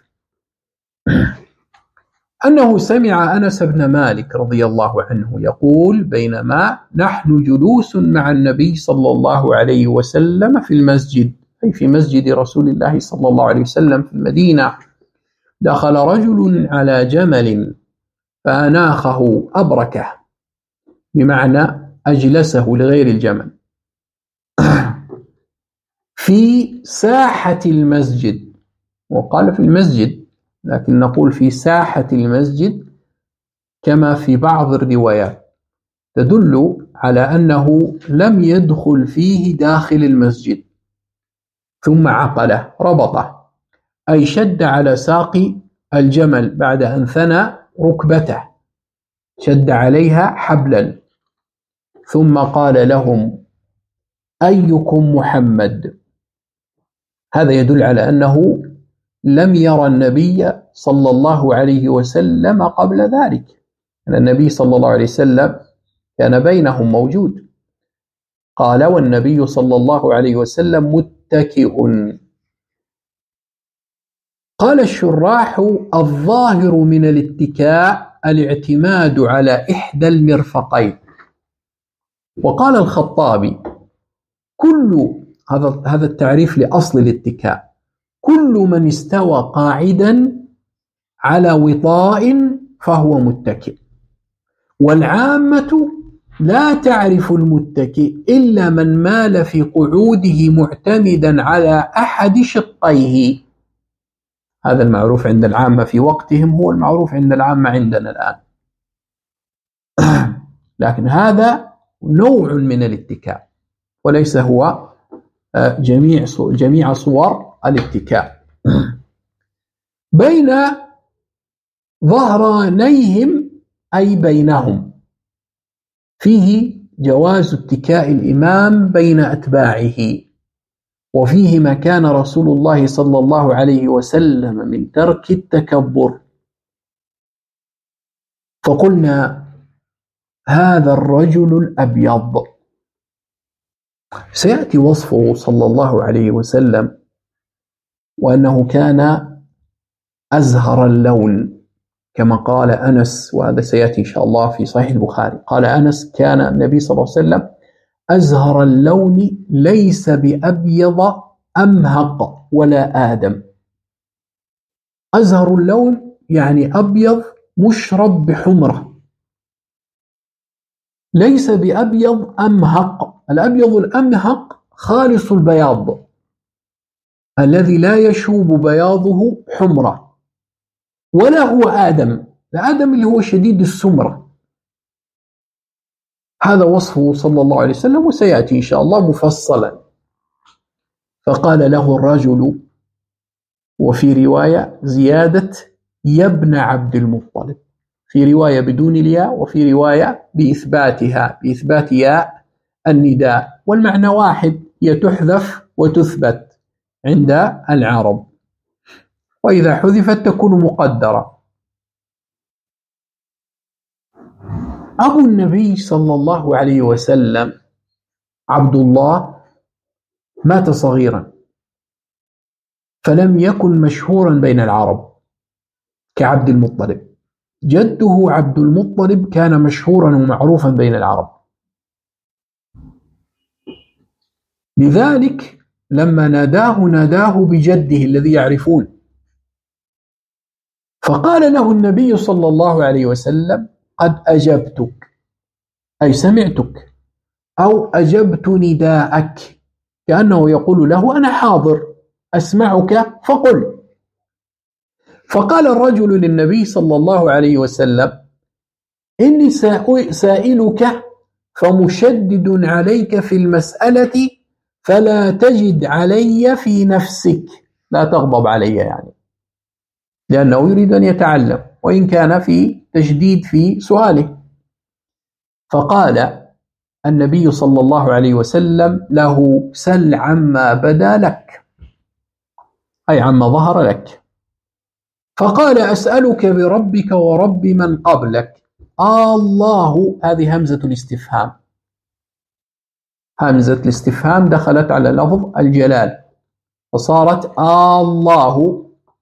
أنه سمع أنس بن مالك رضي الله عنه يقول: بينما نحن جلوس مع النبي صلى الله عليه وسلم في المسجد، أي في مسجد رسول الله صلى الله عليه وسلم في المدينة، دخل رجل على جمل فأناخه أبركه، بمعنى أجلسه لغير الجمل في ساحة المسجد، وقال في المسجد لكن نقول في ساحة المسجد كما في بعض الروايات تدل على أنه لم يدخل فيه داخل المسجد، ثم عقله ربطه، أي شد على ساق الجمل بعد أن ثنى ركبته، شد عليها حبلا، ثم قال لهم: أيكم محمد؟ هذا يدل على أنه لم يرى النبي صلى الله عليه وسلم قبل ذلك، أن النبي صلى الله عليه وسلم كان بينهم موجود. قال: والنبي صلى الله عليه وسلم متكئ. قال الشراح: الظاهر من الاتكاء الاعتماد على إحدى المرفقين. وقال الخطابي: كل هذا التعريف لأصل الاتكاء: كل من استوى قاعدا على وطاء فهو متكئ، والعامة لا تعرف المتكئ إلا من مال في قعوده معتمدا على أحد شقيه. هذا المعروف عند العامة في وقتهم هو المعروف عند العامة عندنا الآن. لكن هذا نوع من الاتكاء وليس هو جميع صور الاتكاء. بين ظهرانيهم أي بينهم، فيه جواز اتكاء الإمام بين أتباعه، وفيه ما كان رسول الله صلى الله عليه وسلم من ترك التكبر. فقلنا: هذا الرجل الأبيض سيأتي وصفه صلى الله عليه وسلم، وأنه كان أزهر اللون كما قال أنس، وهذا سيأتي إن شاء الله في صحيح البخاري. قال أنس: كان النبي صلى الله عليه وسلم أزهر اللون ليس بأبيض أمهق ولا آدم. أزهر اللون يعني أبيض مشرب بحمرة، ليس بأبيض أمهق. الأبيض الأمهق خالص البياض الذي لا يشوب بياضه حمرة، ولا هو آدم، الآدم اللي هو شديد السمرة. هذا وصفه صلى الله عليه وسلم، وسيأتي إن شاء الله مفصلا. فقال له الرجل، وفي رواية زيادة: يا ابن عبد المطلب، في رواية بدون الياء، وفي رواية بإثباتها، بإثبات ياء النداء، والمعنى واحد، هي تحذف وتثبت عند العرب، وإذا حذفت تكون مقدرة. أبو النبي صلى الله عليه وسلم عبد الله مات صغيرا، فلم يكن مشهورا بين العرب كعبد المطلب. جده عبد المطلب كان مشهورا ومعروفا بين العرب، لذلك لما ناداه بجده الذي يعرفون. فقال له النبي صلى الله عليه وسلم: قد أجبتك، أي سمعتك، أو أجبت نداءك، كأنه يقول له: أنا حاضر أسمعك فقل. فقال الرجل للنبي صلى الله عليه وسلم: إني سائلك فمشدد عليك في المسألة، فلا تجد علي في نفسك، لا تغضب علي، يعني لأنه يريد أن يتعلم، وإن كان في تشديد في سؤاله. فقال النبي صلى الله عليه وسلم له: سل عما بدا لك، أي عما ظهر لك. فقال: أسألك بربك ورب من قبلك. الله، هذه همزة الاستفهام، همزة الاستفهام دخلت على لفظ الجلال فصارت الله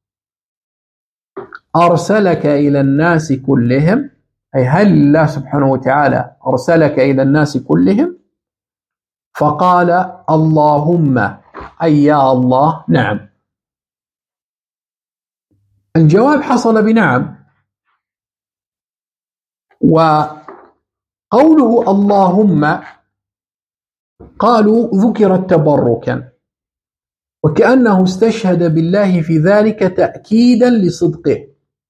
أرسلك إلى الناس كلهم، أي هل الله سبحانه وتعالى أرسلك إلى الناس كلهم؟ فقال: اللهم، أي يا الله، نعم. الجواب حصل بنعم. وقوله اللهم قالوا ذكرت تبركا، وكأنه استشهد بالله في ذلك تأكيدا لصدقه.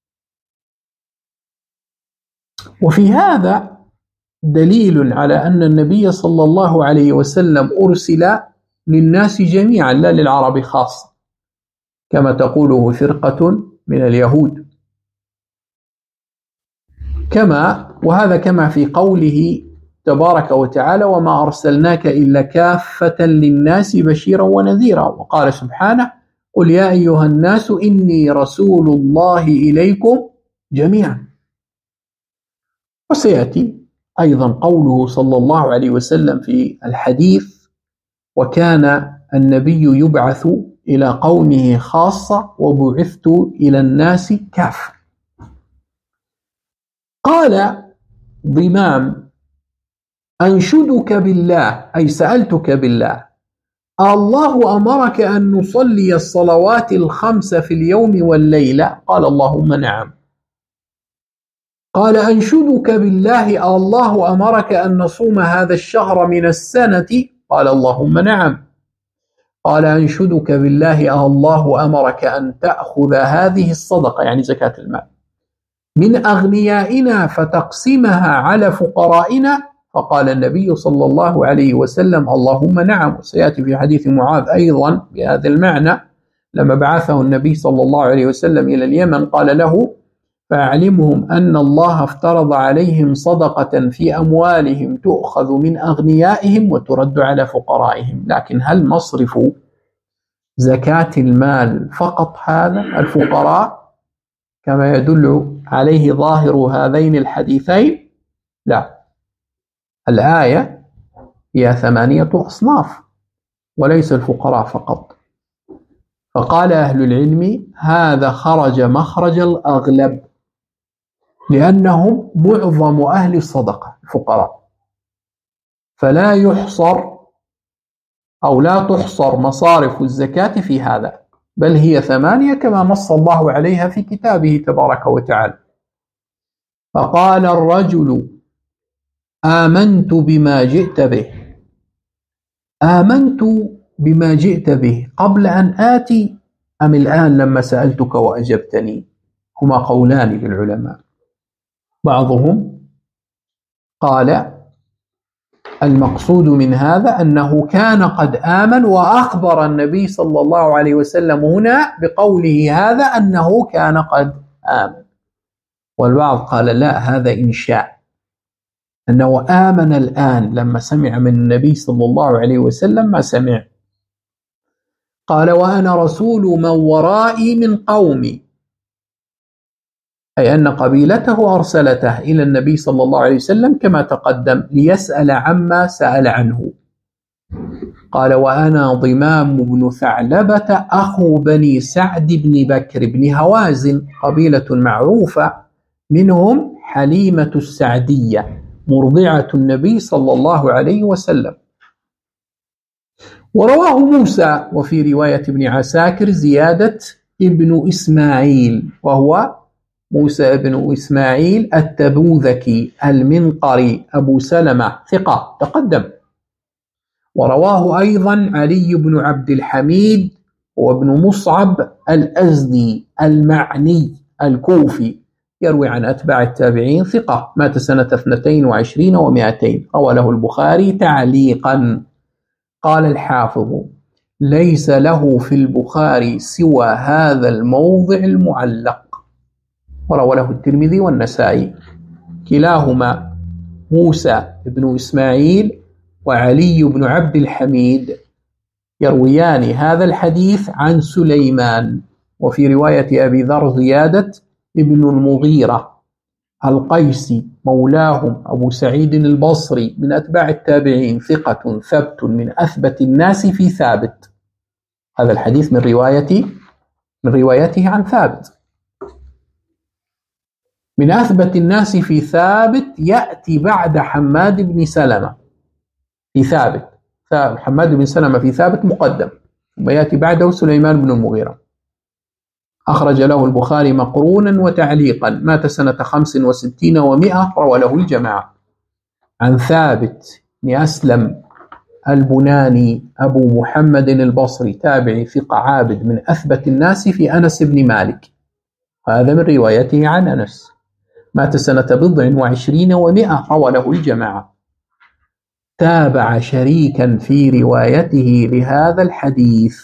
وفي هذا دليل على أن النبي صلى الله عليه وسلم أرسل للناس جميعا لا للعرب خاصة، كما تقوله فرقة من اليهود، وهذا كما في قوله تبارك وتعالى: وما أرسلناك إلا كافة للناس بشيرا ونذيرا. وقال سبحانه: قل يا أيها الناس إني رسول الله إليكم جميعا. وسيأتي أيضا قوله صلى الله عليه وسلم في الحديث: وكان النبي يبعث إلى قومه خاصة وبعثت إلى الناس كافة. قال ضمام: أنشدك بالله، أي سألتك بالله، الله أمرك أن نصلي الصلوات الخمس في اليوم والليلة؟ قال: اللهم نعم. قال: أنشدك بالله، الله أمرك أن نصوم هذا الشهر من السنة؟ قال: اللهم نعم. قال: أنشدك بالله، الله أمرك أن تأخذ هذه الصدقة، يعني زكاة المال، من أغنيائنا فتقسمها على فقرائنا؟ فقال النبي صلى الله عليه وسلم: اللهم نعم. وسيأتي في حديث معاذ أيضا بهذا المعنى، لما بعثه النبي صلى الله عليه وسلم إلى اليمن قال له: فأعلمهم أن الله افترض عليهم صدقة في أموالهم تؤخذ من أغنيائهم وترد على فقرائهم. لكن هل مصرف زكاة المال فقط هذا الفقراء كما يدل عليه ظاهر هذين الحديثين؟ لا، الآية هي 8 أصناف وليس الفقراء فقط. فقال أهل العلم: هذا خرج مخرج الأغلب، لأنهم معظم أهل الصدقة الفقراء، فلا يحصر أو لا تحصر مصارف الزكاة في هذا، بل هي 8 كما نص الله عليها في كتابه تبارك وتعالى. فقال الرجل: آمنت بما جئت به. آمنت بما جئت به قبل أن آتي أم الآن لما سألتك وأجبتني؟ هما قولان للعلماء. بعضهم قال المقصود من هذا أنه كان قد آمن، وأخبر النبي صلى الله عليه وسلم هنا بقوله هذا أنه كان قد آمن. والبعض قال لا، هذا إنشاء، أنه آمن الآن لما سمع من النبي صلى الله عليه وسلم ما سمع. قال: وأنا رسول من ورائي من قومي، أي أن قبيلته أرسلته إلى النبي صلى الله عليه وسلم كما تقدم ليسأل عما سأل عنه. قال: وأنا ضمام بن ثعلبة أخو بني سعد بن بكر بن هوازن، قبيلة معروفة، منهم حليمة السعدية مرضعة النبي صلى الله عليه وسلم. ورواه موسى، وفي رواية ابن عساكر زيادة ابن إسماعيل، وهو موسى بن إسماعيل التبوذكي المنقري أبو سلمة، ثقة تقدم. ورواه أيضا علي بن عبد الحميد وابن مصعب الأزدي المعني الكوفي، يروي عن أتباع التابعين، ثقة، مات سنة 22 و200، روى له البخاري تعليقا. قال الحافظ: ليس له في البخاري سوى هذا الموضع المعلق. وروى له الترمذي والنسائي، كلاهما موسى بن إسماعيل وعلي بن عبد الحميد يرويان هذا الحديث عن سليمان. وفي رواية أبي ذر زيادة ابن المغيرة القيسي مولاهم أبو سعيد البصري من أتباع التابعين، ثقة ثبت من أثبت الناس في ثابت. هذا الحديث من روايته عن ثابت، من أثبت الناس في ثابت، يأتي بعد حماد بن سلمة في ثابت. حماد بن سلمة في ثابت مقدم، ثم يأتي بعده سليمان بن المغيرة. أخرج له البخاري مقرونا وتعليقا، مات سنة 65 و100، روى له الجماعة. عن ثابت بن أسلم البناني أبو محمد البصري تابعي ثقة عابد من أثبت الناس في أنس بن مالك، هذا من روايته عن أنس، مات سنة 29 و100، روى له الجماعة. تابع شريكا في روايته لهذا الحديث،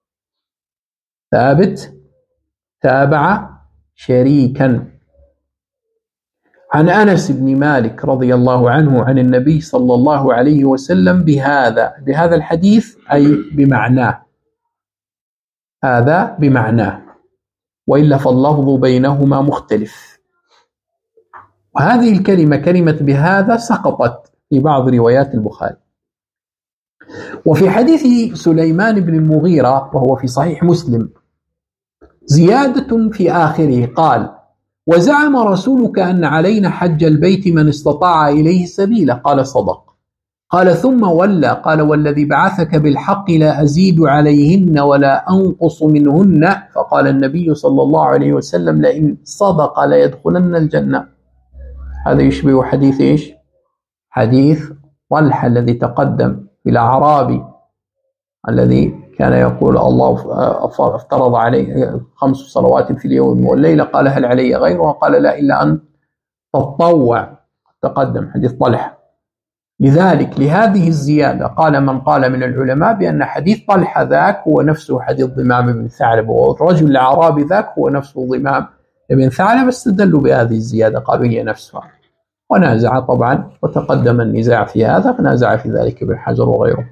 ثابت تابع شريكا عن أنس بن مالك رضي الله عنه عن النبي صلى الله عليه وسلم بهذا الحديث، أي بمعناه، هذا بمعناه، وإلا فاللفظ بينهما مختلف. وهذه الكلمة كلمة بهذا سقطت في بعض روايات البخاري. وفي حديث سليمان بن المغيرة وهو في صحيح مسلم زيادة في آخره، قال: وزعم رسولك أن علينا حج البيت من استطاع إليه سبيلا، قال: صدق. قال: ثم ولى، قال: والذي بعثك بالحق لا أزيد عليهن ولا أنقص منهن. فقال النبي صلى الله عليه وسلم: لئن صدق ليدخلن الجنة. هذا يشبه حديث إيش؟ حديث طلحة الذي تقدم في الأعرابي الذي كان يقول: الله افترض عليه 5 صلوات في اليوم والليلة، قال: هل علي غيرها؟ قال: لا، إلا أن تطوع. تقدم حديث طلحة. لذلك لهذه الزيادة قال من قال من العلماء بأن حديث طلحة ذاك هو نفسه حديث ضمام بن ثعلب، والرجل الأعرابي ذاك هو نفسه ضمام بن ثعلب، استدلوا بهذه الزيادة، قالوا هي نفسها. ونازع طبعا، وتقدم النزاع في هذا، فنازع في ذلك ابن حجر وغيره.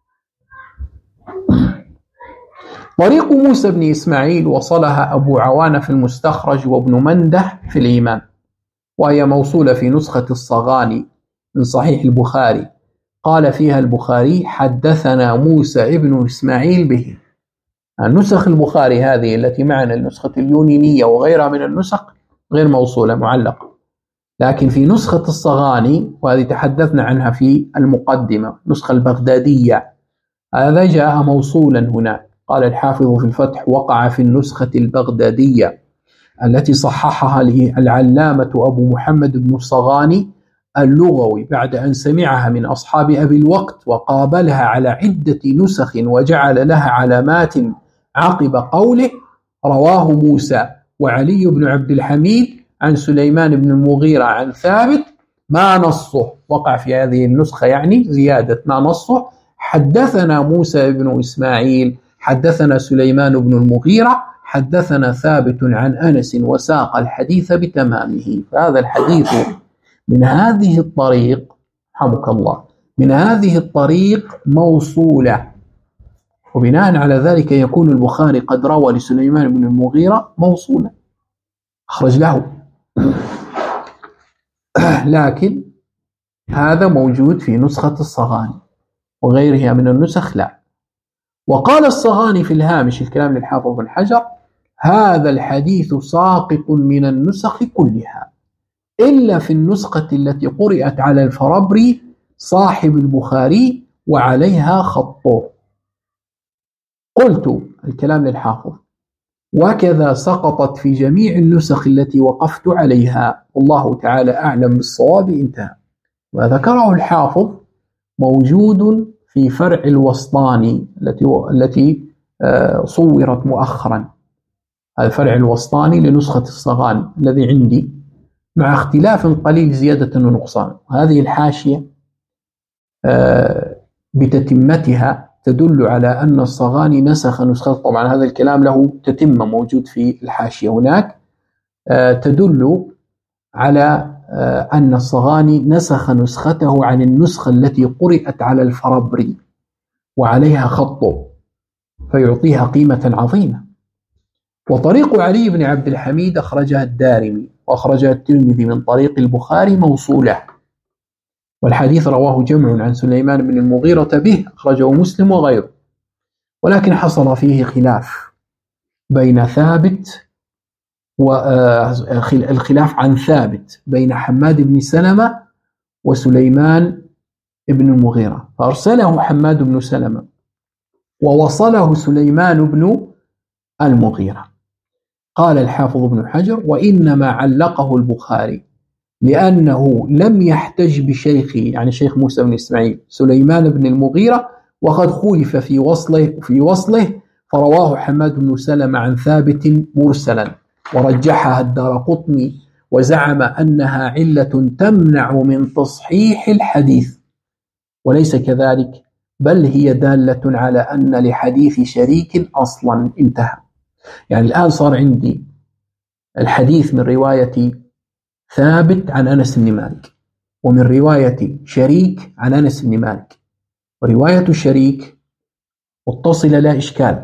طريق موسى بن إسماعيل وصلها أبو عوانة في المستخرج وابن منده في الإيمان، وهي موصولة في نسخة الصغاني من صحيح البخاري. قال فيها البخاري: حدثنا موسى ابن إسماعيل به. النسخ البخاري هذه التي معنا، النسخة اليونينية وغيرها من النسخ، غير موصولة، معلقة. لكن في نسخة الصغاني، وهذه تحدثنا عنها في المقدمة، نسخة البغدادية، هذا جاء موصولا هنا. قال الحافظ في الفتح: وقع في النسخة البغدادية التي صححها العلامة أبو محمد بن الصغاني اللغوي بعد أن سمعها من أصحاب أبي الوقت، وقابلها على عدة نسخ وجعل لها علامات عقب قوله: رواه موسى وعلي بن عبد الحميد عن سليمان بن المغيرة عن ثابت، ما نصه. وقع في هذه النسخة يعني زيادة ما نصه: حدثنا موسى بن إسماعيل، حدثنا سليمان بن المغيرة، حدثنا ثابت عن أنس، وساق الحديث بتمامه. فهذا الحديث من هذه الطريق، رحمك الله، من هذه الطريق موصولة، وبناء على ذلك يكون البخاري قد روى لسليمان بن المغيرة موصولة، أخرج له. لكن هذا موجود في نسخة الصغاني وغيرها من النسخ لا. وقال الصغاني في الهامش، الكلام للحافظ بن حجر: هذا الحديث ساقط من النسخ كلها إلا في النسخة التي قرأت على الفربري صاحب البخاري وعليها خطه. قلت، الكلام للحافظ: وكذا سقطت في جميع النسخ التي وقفت عليها، والله تعالى أعلم بالصواب. انتهى. وذكره الحافظ موجود في فرع الوسطاني التي صورت مؤخرا، الفرع الوسطاني لنسخة الصغاني الذي عندي، مع اختلاف قليل زيادة ونقصان. هذه الحاشية بتتمتها تدل على أن الصغاني نسخ نسخة. طبعا هذا الكلام له تتمة موجود في الحاشية هناك، تدل على أن الصغاني نسخ نسخته عن النسخة التي قرأت على الفربري وعليها خطه فيعطيها قيمة عظيمة. وطريق علي بن عبد الحميد أخرجها الدارمي وأخرجها الترمذي من طريق البخاري موصولة، والحديث رواه جمع عن سليمان بن المغيرة به، أخرجه مسلم وغيره، ولكن حصل فيه خلاف بين ثابت والخلاف عن ثابت بين حماد بن سلمة وسليمان بن المغيرة، فأرسله حماد بن سلمة ووصله سليمان بن المغيرة. قال الحافظ ابن حجر: وإنما علقه البخاري لأنه لم يحتج بشيخه، يعني شيخ موسى بن إسماعيل سليمان بن المغيرة، وقد خولف في وصله فرواه حماد بن سلمة عن ثابت مرسلا، ورجحها الدارقطني وزعم أنها علة تمنع من تصحيح الحديث، وليس كذلك، بل هي دالة على أن لحديث شريك أصلا. انتهى. يعني الآن صار عندي الحديث من رواية ثابت عن أنس بن مالك، ومن رواية شريك عن أنس بن مالك، ورواية الشريك متصلة لا إشكال،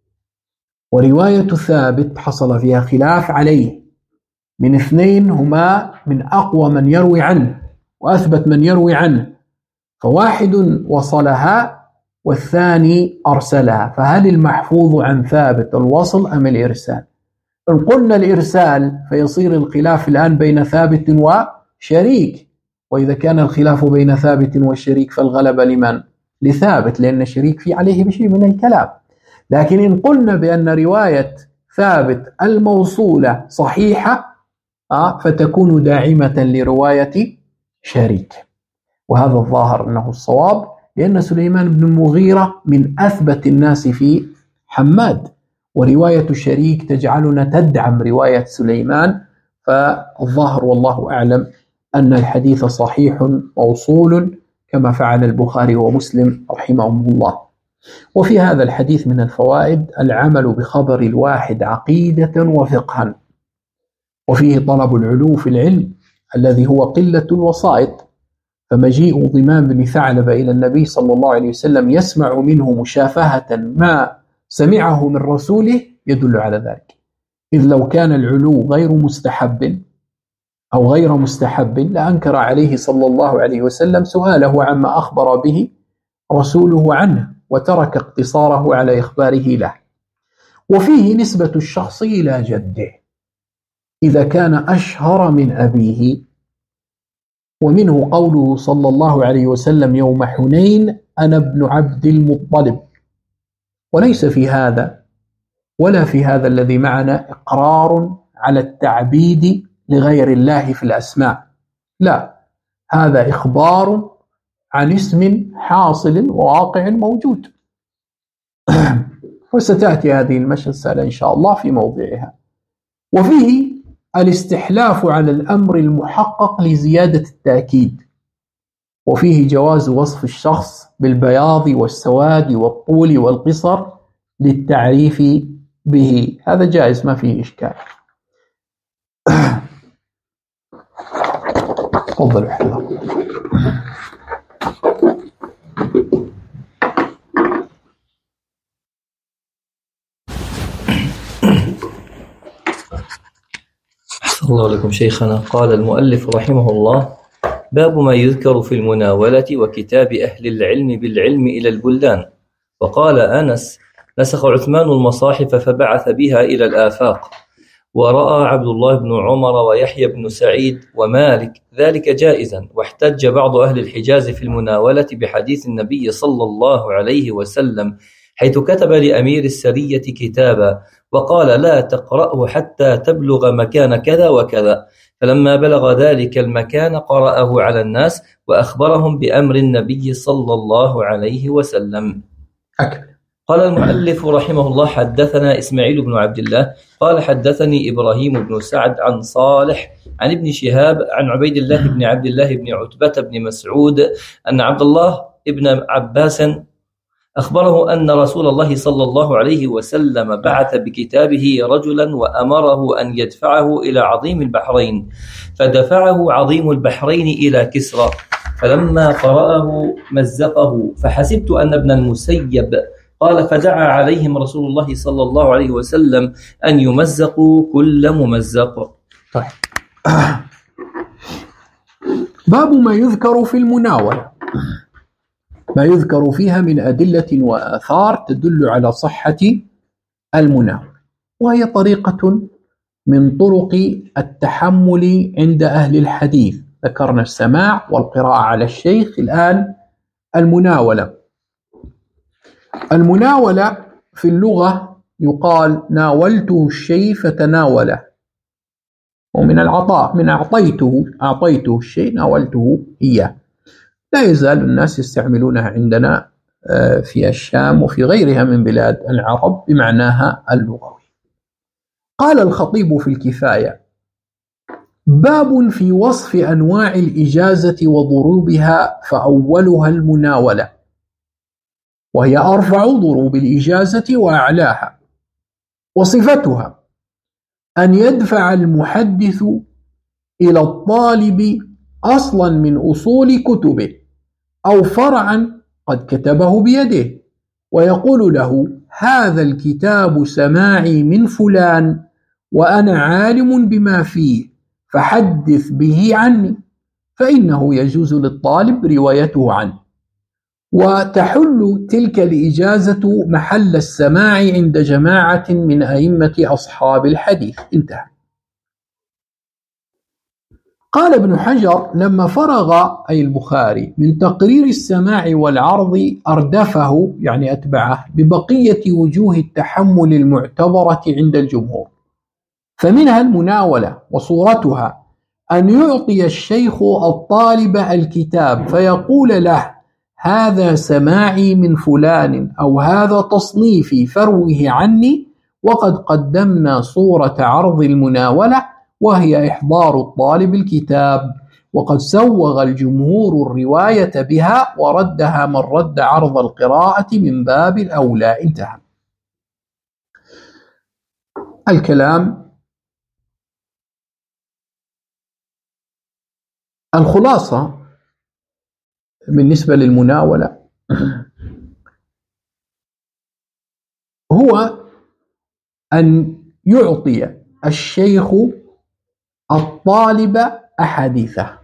ورواية ثابت حصل فيها خلاف عليه من اثنين هما من أقوى من يروي عنه وأثبت من يروي عنه، فواحد وصلها والثاني أرسلها، فهل المحفوظ عن ثابت الوصل أم الإرسال؟ إن قلنا الإرسال فيصير الخلاف الآن بين ثابت وشريك، وإذا كان الخلاف بين ثابت وشريك فالغلبة لمن؟ لثابت، لأن الشريك في عليه بشيء من الكلام. لكن إن قلنا بأن رواية ثابت الموصولة صحيحة فتكون داعمة لرواية شريك، وهذا الظاهر أنه الصواب، لأن سليمان بن المغيرة من أثبت الناس في حماد، ورواية شريك تجعلنا تدعم رواية سليمان، فالظاهر والله أعلم أن الحديث صحيح موصول كما فعل البخاري ومسلم رحمهم الله. وفي هذا الحديث من الفوائد العمل بخبر الواحد عقيدة وفقها، وفيه طلب العلو في العلم الذي هو قلة الوسائط، فمجيء ضمام بن ثعلبة إلى النبي صلى الله عليه وسلم يسمع منه مشافهة ما سمعه من رسوله يدل على ذلك، إذ لو كان العلو غير مستحب أو غير مستحب لأنكر عليه صلى الله عليه وسلم سؤاله عما أخبر به رسوله عنه، وترك اقتصاره على إخباره له. وفيه نسبة الشخص إلى جده إذا كان أشهر من أبيه، ومنه قوله صلى الله عليه وسلم يوم حنين: أنا ابن عبد المطلب. وليس في هذا ولا في هذا الذي معنا إقرار على التعبيد لغير الله في الأسماء، لا، هذا إخبار عن اسم حاصل وواقع موجود، وستأتي هذه المسألة إن شاء الله في موضعها. وفيه الاستحلاف على الأمر المحقق لزيادة التأكيد، وفيه جواز وصف الشخص بالبياض والسواد والطول والقصر للتعريف به، هذا جائز ما فيه إشكال. تفضلوا حفظكم. الله عليكم شيخنا. قال المؤلف رحمه الله: باب ما يذكر في المناولة وكتاب أهل العلم بالعلم إلى البلدان. وقال أنس: نسخ عثمان المصاحف فبعث بها إلى الآفاق، ورأى عبد الله بن عمر ويحيى بن سعيد ومالك ذلك جائزا، واحتج بعض أهل الحجاز في المناولة بحديث النبي صلى الله عليه وسلم حيث كتب لأمير السرية كتابا وقال: لا تقرأه حتى تبلغ مكان كذا وكذا، فلما بلغ ذلك المكان قرأه على الناس وأخبرهم بأمر النبي صلى الله عليه وسلم. قال المؤلف رحمه الله: حدثنا إسماعيل بن عبد الله قال حدثني إبراهيم بن سعد عن صالح عن ابن شهاب عن عبيد الله بن عبد الله بن عتبة بن مسعود أن عبد الله بن عباس أخبره أن رسول الله صلى الله عليه وسلم بعث بكتابه رجلا وأمره أن يدفعه إلى عظيم البحرين، فدفعه عظيم البحرين إلى كسرى، فلما قرأه مزقه، فحسبت أن ابن المسيب قال فدعا عليهم رسول الله صلى الله عليه وسلم أن يمزقوا كل ممزق. طيب. باب ما يذكر في المناولة، ما يذكر فيها من أدلة وآثار تدل على صحة المناولة، وهي طريقة من طرق التحمل عند أهل الحديث. ذكرنا السماع والقراءة على الشيخ، الآن المناولة. المناولة في اللغة يقال ناولته الشيء فتناوله، ومن العطاء، من أعطيته الشيء ناولته إياه. لا يزال الناس يستعملونها عندنا في الشام وفي غيرها من بلاد العرب بمعناها اللغوي. قال الخطيب في الكفاية: باب في وصف أنواع الإجازة وضروبها، فأولها المناولة، وهي أرفع ضروب الإجازة وأعلاها. وصفتها أن يدفع المحدث إلى الطالب أصلا من أصول كتبه أو فرعا قد كتبه بيده، ويقول له: هذا الكتاب سماعي من فلان، وأنا عالم بما فيه، فحدث به عني، فإنه يجوز للطالب روايته عنه، وتحل تلك الإجازة محل السماع عند جماعة من أئمة أصحاب الحديث. انتهى. قال ابن حجر: لما فرغ أي البخاري من تقرير السماع والعرض أردفه، يعني أتبعه، ببقية وجوه التحمل المعتبرة عند الجمهور، فمنها المناولة، وصورتها أن يعطي الشيخ الطالب الكتاب فيقول له: هذا سماعي من فلان، أو هذا تصنيفي فروه عني. وقد قدمنا صورة عرض المناولة، وهي إحضار الطالب الكتاب، وقد سوغ الجمهور الرواية بها، وردها من رد عرض القراءة من باب الأولى. انتهى الكلام. الخلاصة بالنسبة للمناولة هو أن يعطي الشيخ الطالب أحاديثه،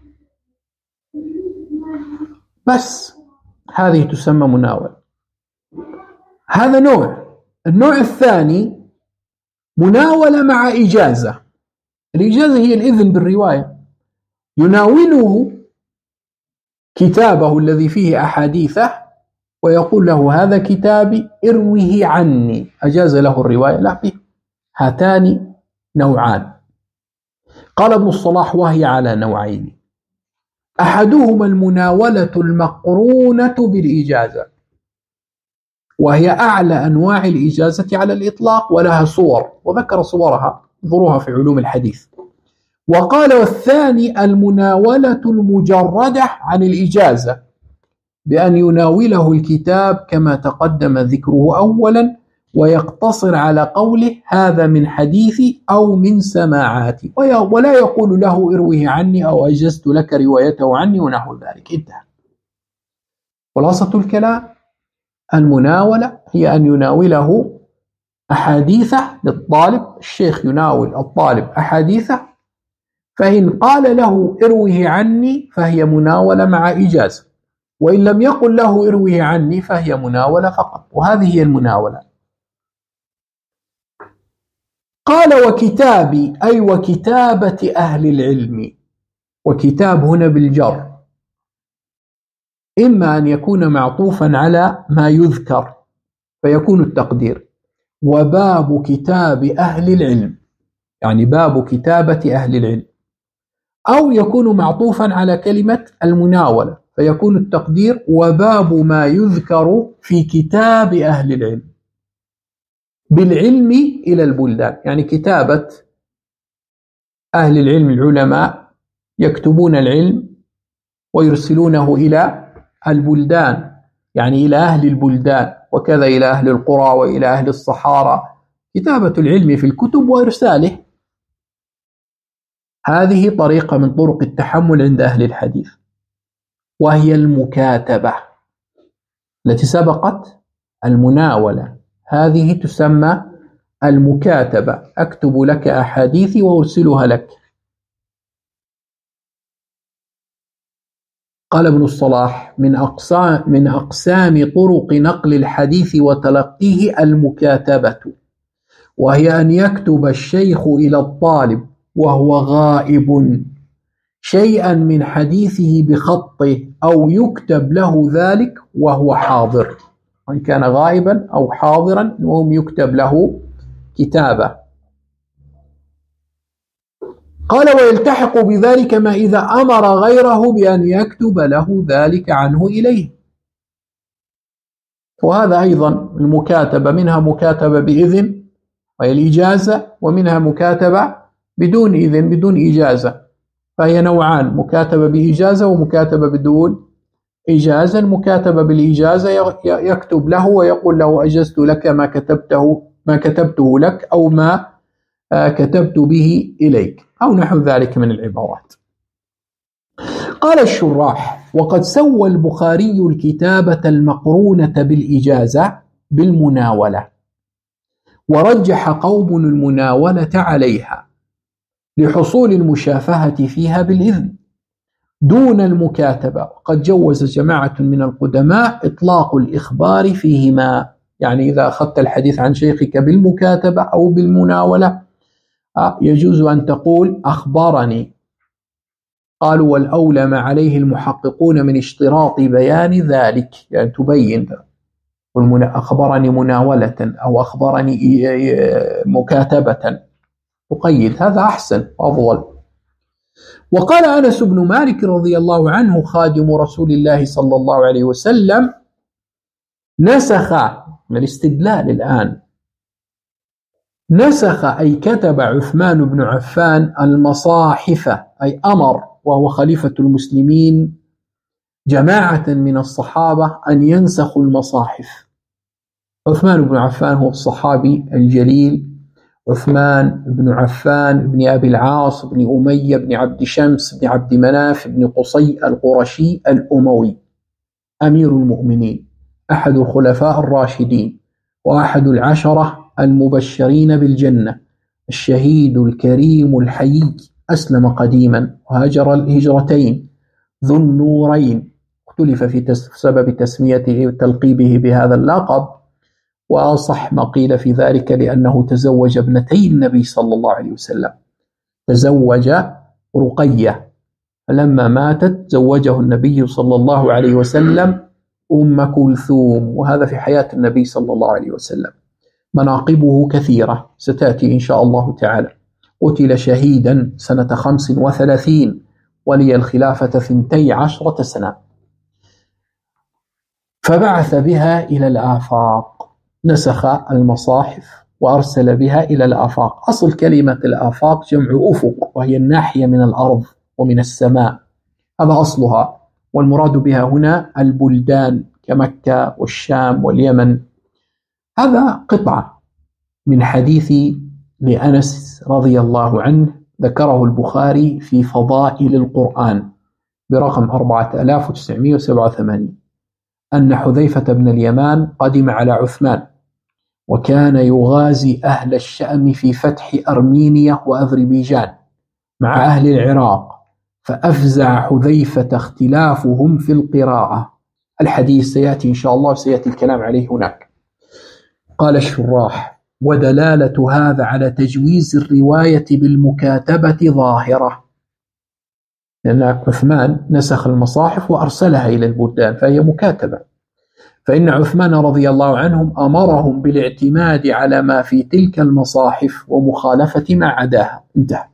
بس هذه تسمى مناولة. هذا نوع. النوع الثاني مناولة مع إجازة. الإجازة هي الإذن بالرواية، يناوله كتابه الذي فيه أحاديثه ويقول له: هذا كتابي اروه عني، أجاز له الرواية لا به. هاتان نوعان. قال ابن الصلاح: وهي على نوعين: أحدهما المناولة المقرونة بالإجازة، وهي أعلى أنواع الإجازة على الإطلاق، ولها صور، وذكر صورها، انظروها في علوم الحديث. وقال: والثاني المناولة المجردة عن الإجازة، بأن يناوله الكتاب كما تقدم ذكره أولا، ويقتصر على قوله: هذا من حديثي أو من سماعاتي، ولا يقول له اروه عني أو أجزت لك روايته عني ونحو ذلك. انتهى. خلاصة الكلام: المناولة هي أن يناوله أحاديثه للطالب، الشيخ يناول الطالب أحاديثه، فإن قال له اروه عني فهي مناولة مع إجازة، وإن لم يقل له اروه عني فهي مناولة فقط. وهذه هي المناولة. قال: وكتابي أي وكتابة أهل العلم. وكتاب هنا بالجر، إما أن يكون معطوفا على ما يذكر فيكون التقدير: وباب كتاب أهل العلم، يعني باب كتابة أهل العلم، أو يكون معطوفا على كلمة المناولة فيكون التقدير: وباب ما يذكر في كتاب أهل العلم، بالعلم إلى البلدان، يعني كتابة أهل العلم، العلماء يكتبون العلم ويرسلونه إلى البلدان، يعني إلى أهل البلدان، وكذا إلى أهل القرى وإلى أهل الصحارى، كتابة العلم في الكتب وإرساله. هذه طريقة من طرق التحمل عند أهل الحديث، وهي المكاتبة التي سبقت المناولة. هذه تسمى المكاتبة، أكتب لك أحاديثي وأرسلها لك. قال ابن الصلاح: من أقسام طرق نقل الحديث وتلقيه المكاتبة، وهي أن يكتب الشيخ إلى الطالب وهو غائب شيئا من حديثه بخطه، أو يكتب له ذلك وهو حاضر، وإن كان غائبا أو حاضرا المهم يكتب له كتابة. قال: ويلتحق بذلك ما إذا أمر غيره بأن يكتب له ذلك عنه إليه. وهذا أيضا المكاتبة، منها مكاتبة بإذن وهي الإجازة، ومنها مكاتبة بدون إذن بدون إجازة، فهي نوعان: مكاتبة بإجازة ومكاتبة بدون إجازة. المكاتبة بالإجازة يكتب له ويقول له: أجزت لك ما كتبته لك، أو ما كتبت به إليك، أو نحو ذلك من العبارات. قال الشراح: وقد سوى البخاري الكتابة المقرونة بالإجازة بالمناولة، ورجح قوم المناولة عليها لحصول المشافهة فيها بالإذن دون المكاتبة. وقد جوز جماعة من القدماء إطلاق الإخبار فيهما، يعني إذا أخذت الحديث عن شيخك بالمكاتبة أو بالمناولة يجوز أن تقول أخبرني. قالوا: والأولى ما عليه المحققون من اشتراط بيان ذلك، يعني تبين أخبرني مناولة أو أخبرني مكاتبة، تقيد، هذا أحسن وأفضل. وقال أنس بن مالك رضي الله عنه خادم رسول الله صلى الله عليه وسلم: نسخ، من الاستدلال الآن، نسخ أي كتب عثمان بن عفان المصاحف، أي أمر وهو خليفة المسلمين جماعة من الصحابة أن ينسخوا المصاحف. عثمان بن عفان هو الصحابي الجليل عثمان بن عفان بن أبي العاص بن أمية بن عبد شمس بن عبد مناف بن قصي القرشي الأموي، أمير المؤمنين، أحد الخلفاء الراشدين، وأحد العشرة المبشرين بالجنة، الشهيد الكريم الحيي، أسلم قديما وهاجر الهجرتين، ذو النورين. اختلف في سبب تسميته وتلقيبه بهذا اللقب، وأصح ما قيل في ذلك لأنه تزوج ابنتي النبي صلى الله عليه وسلم، تزوج رقية، فلما ماتت زوجه النبي صلى الله عليه وسلم أم كلثوم، وهذا في حياة النبي صلى الله عليه وسلم. مناقبه كثيرة ستأتي إن شاء الله تعالى. قتل شهيدا سنة 35 ولي الخلافة 12 سنة، فبعث بها إلى الآفاق، نسخ المصاحف وأرسل بها إلى الآفاق. أصل كلمة الآفاق جمع أفق، وهي الناحية من الأرض ومن السماء، هذا أصلها، والمراد بها هنا البلدان كمكة والشام واليمن. هذا قطعة من حديث لأنس رضي الله عنه ذكره البخاري في فضائل القرآن برقم 4987، أن حذيفة بن اليمان قدم على عثمان، وكان يغازي أهل الشأم في فتح أرمينيا وأذربيجان مع أهل العراق، فأفزع حذيفة اختلافهم في القراءة. الحديث سيأتي إن شاء الله وسيأتي الكلام عليه هناك. قال الشراح: ودلالة هذا على تجويز الرواية بالمكاتبة ظاهرة، لأن عثمان نسخ المصاحف وأرسلها إلى البلدان فهي مكاتبة، فإن عثمان رضي الله عنهم أمرهم بالاعتماد على ما في تلك المصاحف ومخالفة ما عداها. انتهى.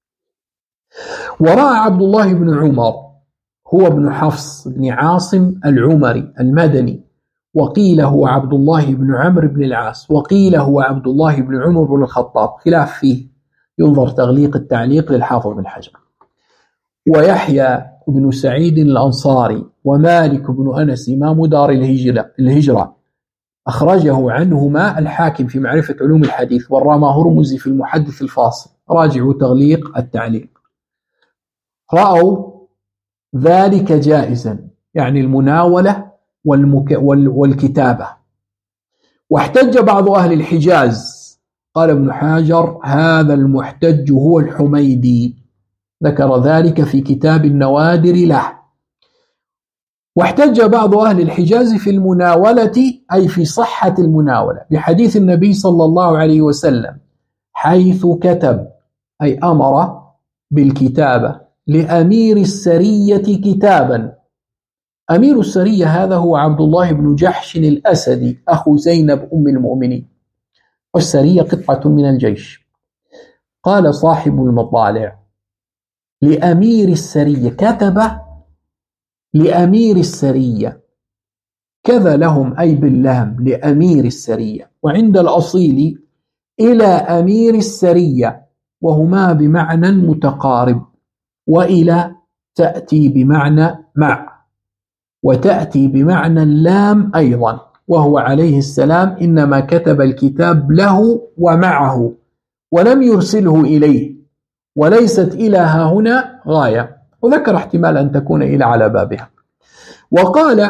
ورأى عبد الله بن عمر هو ابن حفص بن عاصم العمري المدني، وقيل هو عبد الله بن عمرو بن العاص، وقيل هو عبد الله بن عمر بن الخطاب، خلاف فيه، ينظر تغليق التعليق للحافظ بن حجر. ويحيى بن سعيد الأنصاري ومالك بن أنس إمام دار الهجرة أخرجه عنهما الحاكم في معرفة علوم الحديث، والرامى هرمزي في المحدث الفاصل، راجعوا تغليق التعليق. رأوا ذلك جائزا، يعني المناولة والكتابة. واحتج بعض أهل الحجاز، قال ابن حجر: هذا المحتج هو الحميدي، ذكر ذلك في كتاب النوادر له. واحتج بعض أهل الحجاز في المناولة، أي في صحة المناولة، بحديث النبي صلى الله عليه وسلم حيث كتب، أي أمر بالكتابة لأمير السرية كتابا. أمير السرية هذا هو عبد الله بن جحش الأسدي أخو زينب أم المؤمنين، والسرية قطعة من الجيش. قال صاحب المطالع: لأمير السرية، كتب لأمير السرية، كذا لهم أي باللام، لأمير السرية. وعند الأصيل إلى أمير السرية، وهما بمعنى متقارب، وإلى تأتي بمعنى مع، وتأتي بمعنى اللام أيضا، وهو عليه السلام إنما كتب الكتاب له ومعه ولم يرسله إليه، وليست إلى ها هنا غاية، وذكر احتمال أن تكون إلى على بابها. وقال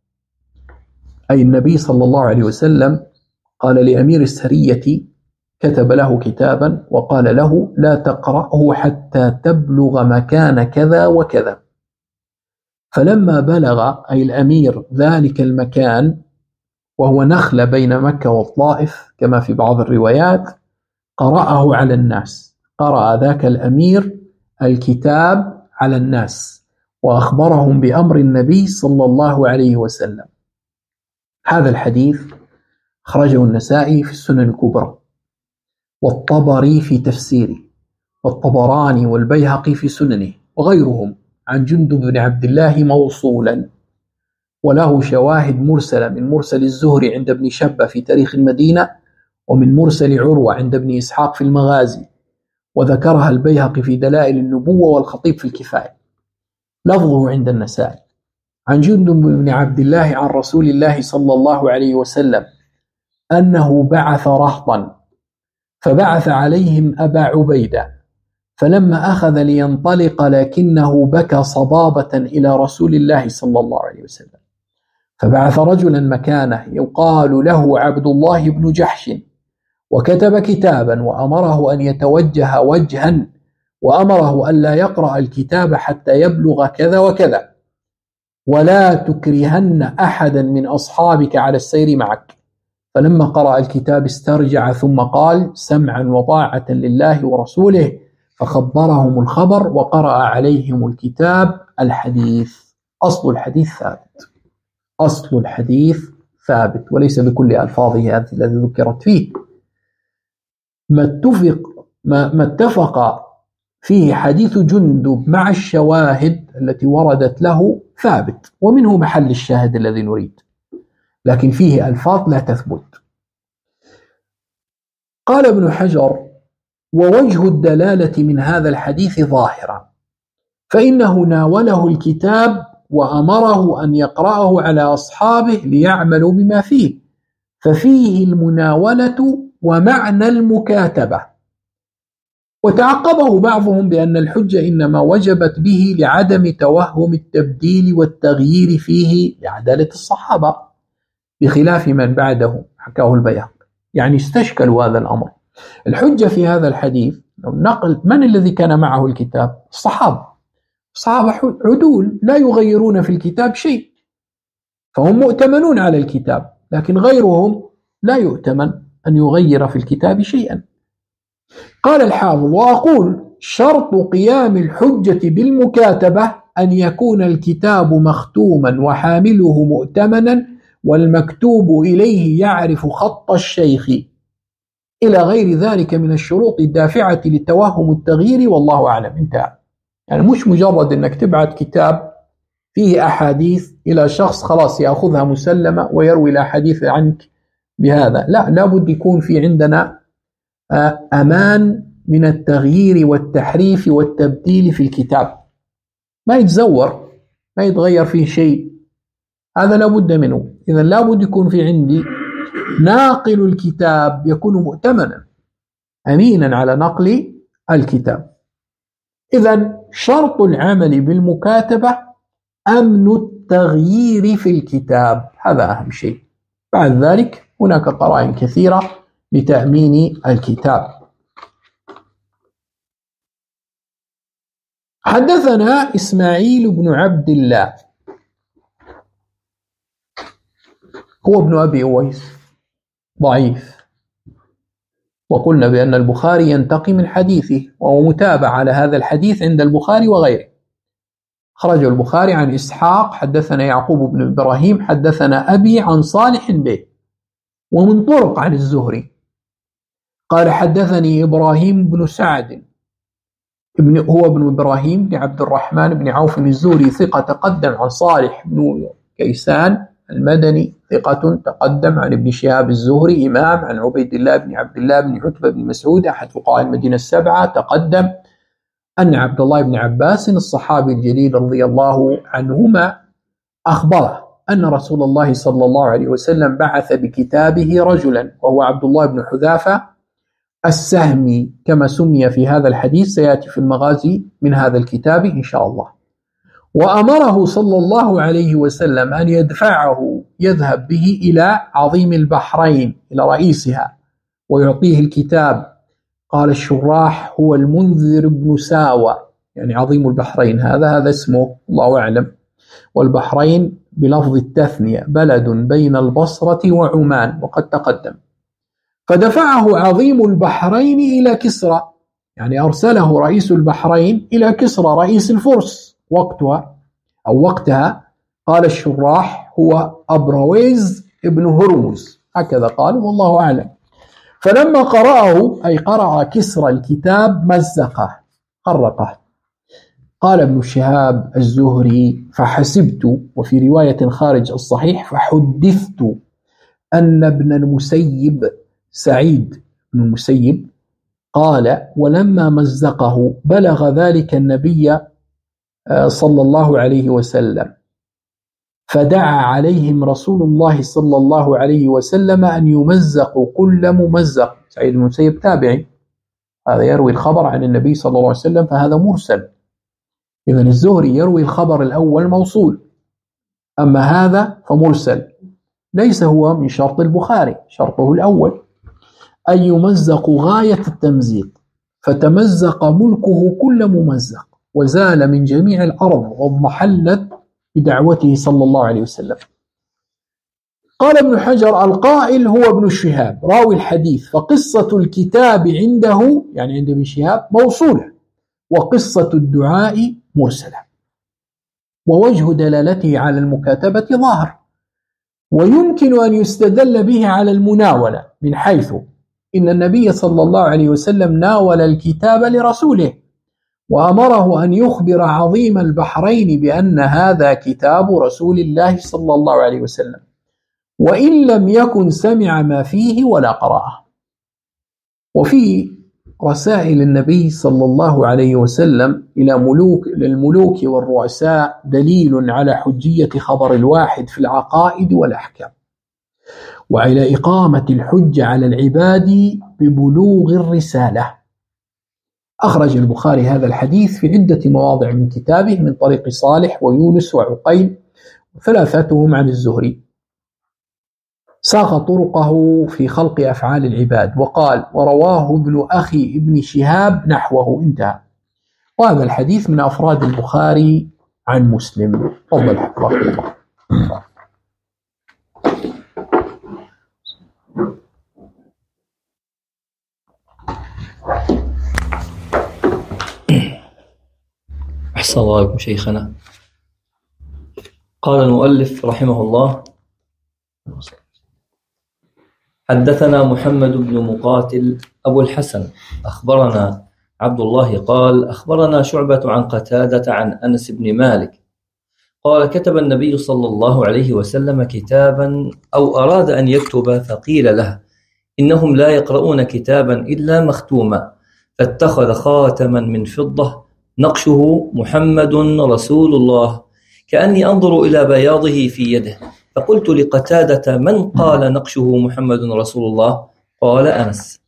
أي النبي صلى الله عليه وسلم قال لأمير السرية كتب له كتابا وقال له: لا تقرأه حتى تبلغ مكان كذا وكذا. فلما بلغ أي الأمير ذلك المكان، وهو نخلة بين مكة والطائف كما في بعض الروايات، قرأه على الناس، قرأ ذاك الأمير الكتاب على الناس وأخبرهم بأمر النبي صلى الله عليه وسلم. هذا الحديث أخرجه النسائي في السنن الكبرى، والطبري في تفسيره، والطبراني والبيهقي في سننه، وغيرهم عن جندب بن عبد الله موصولا، وله شواهد مرسلة من مرسل الزهري عند ابن شبة في تاريخ المدينة، ومن مرسل عروة عند ابن إسحاق في المغازي، وذكرها البيهقي في دلائل النبوة والخطيب في الكفاية. لفظه عند النسائي: عن جندب بن عبد الله عن رسول الله صلى الله عليه وسلم أنه بعث رهطا فبعث عليهم أبا عبيدة، فلما أخذ لينطلق لكنه بكى صبابة إلى رسول الله صلى الله عليه وسلم، فبعث رجلا مكانه يقال له عبد الله بن جحش، وكتب كتابا وأمره أن يتوجه وجها، وأمره أن لا يقرأ الكتاب حتى يبلغ كذا وكذا، ولا تكرهن أحدا من أصحابك على السير معك. فلما قرأ الكتاب استرجع ثم قال: سمعا وطاعة لله ورسوله، فخبرهم الخبر وقرأ عليهم الكتاب. الحديث أصل الحديث ثابت، أصل الحديث ثابت، وليس بكل ألفاظه هذه التي ذكرت فيه. ما اتفق فيه حديث جندب مع الشواهد التي وردت له ثابت، ومنه محل الشاهد الذي نريد، لكن فيه ألفاظ لا تثبت. قال ابن حجر: ووجه الدلالة من هذا الحديث ظاهرا، فإنه ناوله الكتاب وأمره أن يقرأه على أصحابه ليعملوا بما فيه، ففيه المناولة ومعنى المكاتبة. وتعقبه بعضهم بأن الحجة إنما وجبت به لعدم توهم التبديل والتغيير فيه لعدالة الصحابة، بخلاف من بعده، حكاه البيهقي. يعني استشكلوا هذا الأمر. الحجة في هذا الحديث نقل من الذي كان معه الكتاب؟ الصحابة عدول لا يغيرون في الكتاب شيء، فهم مؤتمنون على الكتاب، لكن غيرهم لا يؤتمن أن يغير في الكتاب شيئا. قال الحافظ: وأقول شرط قيام الحجة بالمكاتبة أن يكون الكتاب مختوما وحامله مؤتمنا، والمكتوب إليه يعرف خط الشيخ، إلى غير ذلك من الشروط الدافعة للتوهم التغيير، والله أعلم. انتهى. يعني مش مجرد أنك تبعت كتاب فيه أحاديث إلى شخص خلاص يأخذها مسلمة ويروي الأحاديث عنك بهذا، لا، لابد يكون في عندنا أمان من التغيير والتحريف والتبديل في الكتاب، ما يتزور، ما يتغير فيه شيء، هذا لابد منه. إذا لابد يكون في عندي ناقل الكتاب يكون مؤتمنا أمينا على نقل الكتاب. إذا شرط العمل بالمكاتبة أمن التغيير في الكتاب، هذا أهم شيء. بعد ذلك هناك قرائن كثيرة لتأمين الكتاب. حدثنا إسماعيل بن عبد الله هو ابن أبي أويس ضعيف، وقلنا بأن البخاري ينتقي من حديثه، وهو متابع على هذا الحديث عند البخاري وغيره. خرج البخاري عن إسحاق حدثنا يعقوب بن إبراهيم حدثنا أبي عن صالح به، ومن طرق عن الزهري قال حدثني إبراهيم بن سعد هو ابن إبراهيم بن عبد الرحمن بن عوف الزهري ثقة، تقدم عن صالح بن كيسان المدني ثقة، تقدم عن ابن شهاب الزهري إمام، عن عبيد الله بن عبد الله بن عتبة بن مسعود أحد فقهاء المدينة السبعة، تقدم أن عبد الله بن عباس الصحابي الجليل رضي الله عنهما أخبره أن رسول الله صلى الله عليه وسلم بعث بكتابه رجلا وهو عبد الله بن حذافة السهمي كما سمي في هذا الحديث، سيأتي في المغازي من هذا الكتاب إن شاء الله. وأمره صلى الله عليه وسلم أن يدفعه يذهب به إلى عظيم البحرين إلى رئيسها ويعطيه الكتاب. قال الشراح هو المنذر بن ساوى، يعني عظيم البحرين هذا اسمه الله أعلم، والبحرين بلفظ التثنية بلد بين البصرة وعمان وقد تقدم. فدفعه عظيم البحرين إلى كسرى، يعني أرسله رئيس البحرين إلى كسرى رئيس الفرس وقتها. قال الشراح هو أبرويز ابن هرمز، هكذا قال والله أعلم. فلما قرأه أي قرأ كسرى الكتاب مزقه خرقه. قال ابن شهاب الزهري فحسبت، وفي رواية خارج الصحيح فحدثت أن ابن المسيب سعيد بن المسيب قال ولما مزقه بلغ ذلك النبي صلى الله عليه وسلم، فدعا عليهم رسول الله صلى الله عليه وسلم أن يمزقوا كل ممزق. سعيد بن المسيب تابعي، هذا يروي الخبر عن النبي صلى الله عليه وسلم، فهذا مرسل. إذن الزهري يروي الخبر الأول موصول، أما هذا فمرسل، ليس هو من شرط البخاري، شرطه الأول أن يمزق غاية التمزيق، فتمزق ملكه كل ممزق وزال من جميع الأرض واضمحلت بدعوته صلى الله عليه وسلم. قال ابن حجر القائل هو ابن شهاب راوي الحديث، فقصة الكتاب عنده يعني عند ابن شهاب موصولة، وقصة الدعاء مرسلة، ووجه دلالته على المكاتبة ظاهر، ويمكن أن يستدل به على المناولة، من حيث إن النبي صلى الله عليه وسلم ناول الكتاب لرسوله وأمره أن يخبر عظيم البحرين بأن هذا كتاب رسول الله صلى الله عليه وسلم، وإن لم يكن سمع ما فيه ولا قرأه. وفي رسائل النبي صلى الله عليه وسلم إلى الملوك والرؤساء دليل على حجية خبر الواحد في العقائد والأحكام، وعلى إقامة الحجة على العباد ببلوغ الرسالة. أخرج البخاري هذا الحديث في عدة مواضع من كتابه من طريق صالح ويونس وعقيل، ثلاثتهم عن الزهري. ساق طرقه في خلق أفعال العباد، وقال ورواه ابن أخي ابن شهاب نحوه، انتهى. وهذا الحديث من أفراد البخاري عن مسلم. تفضل حفظك الله. أحسن الله عليكم شيخنا. قال المؤلف رحمه الله حدثنا محمد بن مقاتل أبو الحسن أخبرنا عبد الله قال أخبرنا شعبة عن قتادة عن أنس بن مالك قال كتب النبي صلى الله عليه وسلم كتابا أو أراد أن يكتب، فقيل له إنهم لا يقرؤون كتابا إلا مختوما، فاتخذ خاتما من فضة نقشه محمد رسول الله كأني أنظر إلى بياضه في يده. فقلت لقتادة: من قال نقشه محمد رسول الله؟ قال: أنس.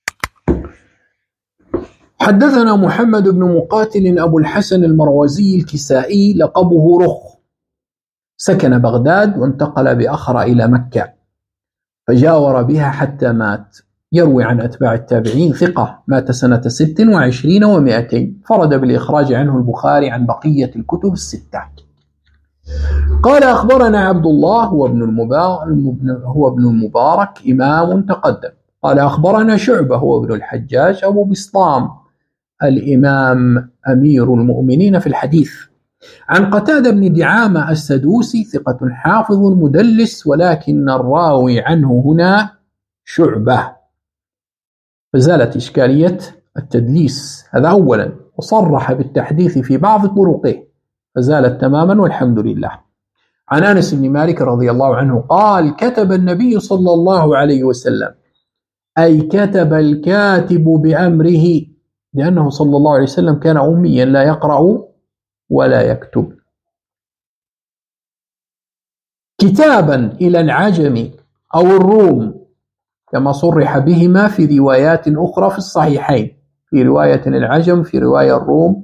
حدثنا محمد بن مقاتل أبو الحسن المروزي الكسائي لقبه رخ، سكن بغداد وانتقل بأخرى إلى مكة فجاور بها حتى مات. يروي عن أتباع التابعين، ثقة، مات سنة 26 و200، فرد بالإخراج عنه البخاري عن بقية الكتب الستة. قال: أخبرنا عبد الله هو ابن المبارك إمام تقدم. قال: أخبرنا شعبة هو ابن الحجاج أبو بسطام الإمام أمير المؤمنين في الحديث، عن قتادة بن دعامة السدوسي، ثقة حافظ مدلس، ولكن الراوي عنه هنا شعبة، فزالت إشكالية التدليس، هذا أولا، وصرح بالتحديث في بعض طرقه فزالت تماما والحمد لله. عن أنس بن مالك رضي الله عنه قال: كتب النبي صلى الله عليه وسلم، أي كتب الكاتب بأمره، لأنه صلى الله عليه وسلم كان أميا لا يقرأ ولا يكتب، كتابا إلى العجم أو الروم، كما صرح بهما في روايات أخرى في الصحيحين، في رواية العجم، في رواية الروم،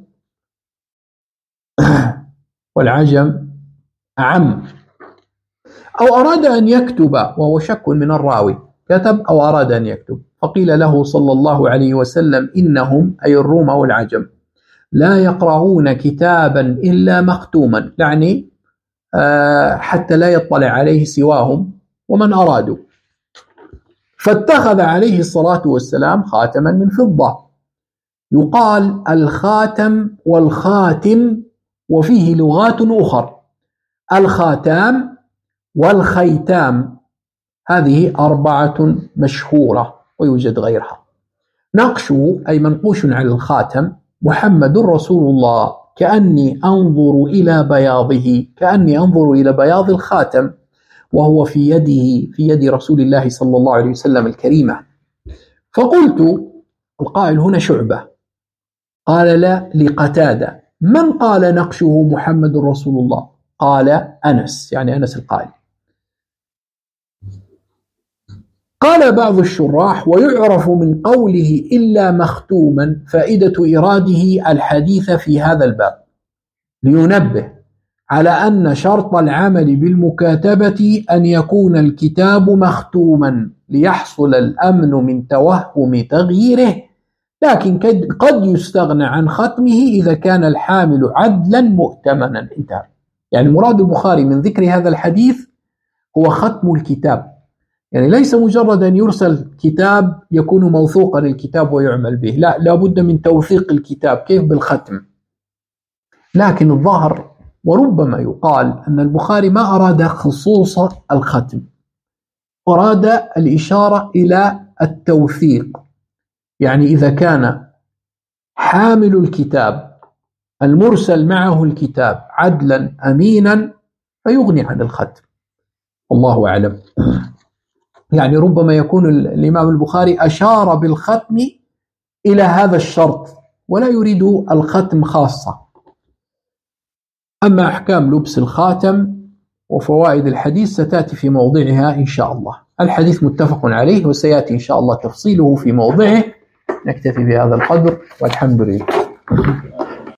والعجم أعم. أو أراد أن يكتب، وهو شك من الراوي، كتب أو أراد أن يكتب، فقيل له صلى الله عليه وسلم: إنهم، أي الروم أو العجم، لا يقرؤون كتابا إلا مختوما، يعني حتى لا يطلع عليه سواهم ومن أرادوا. فاتخذ عليه الصلاة والسلام خاتما من فضة، يقال الخاتم والخاتم، وفيه لغات أخر، الخاتام والخيتام، هذه 4 مشهورة ويوجد غيرها. نقشه أي منقوش على الخاتم، محمد رسول الله، كأني أنظر إلى بياضه، كأني أنظر إلى بياض الخاتم، وهو في يده، في يد رسول الله صلى الله عليه وسلم الكريمة. فقلت، القائل هنا شعبة، قال: لا، لقتادة: من قال نقشه محمد رسول الله؟ قال: أنس، يعني أنس القائل. قال بعض الشراح: ويعرف من قوله إلا مختوما فائدة إراده الحديث في هذا الباب، لينبه على أن شرط العمل بالمكاتبة أن يكون الكتاب مختوما ليحصل الأمن من توهم تغييره، لكن قد يستغنى عن ختمه إذا كان الحامل عدلا مؤتمنا. انتهى. يعني مراد البخاري من ذكر هذا الحديث هو ختم الكتاب، يعني ليس مجرد أن يرسل كتاب يكون موثوقا الكتاب ويعمل به، لا، لابد من توثيق الكتاب. كيف؟ بالختم. لكن الظاهر وربما يقال أن البخاري ما أراد خصوص الختم، أراد الإشارة إلى التوثيق، يعني إذا كان حامل الكتاب المرسل معه الكتاب عدلا أمينا فيغني عن الختم، والله أعلم. يعني ربما يكون الإمام البخاري أشار بالختم إلى هذا الشرط ولا يريد الختم خاصة. أما أحكام لبس الخاتم وفوائد الحديث ستأتي في موضعها إن شاء الله. الحديث متفق عليه وسيأتي إن شاء الله تفصيله في موضعه. نكتفي بهذا القدر والحمد لله.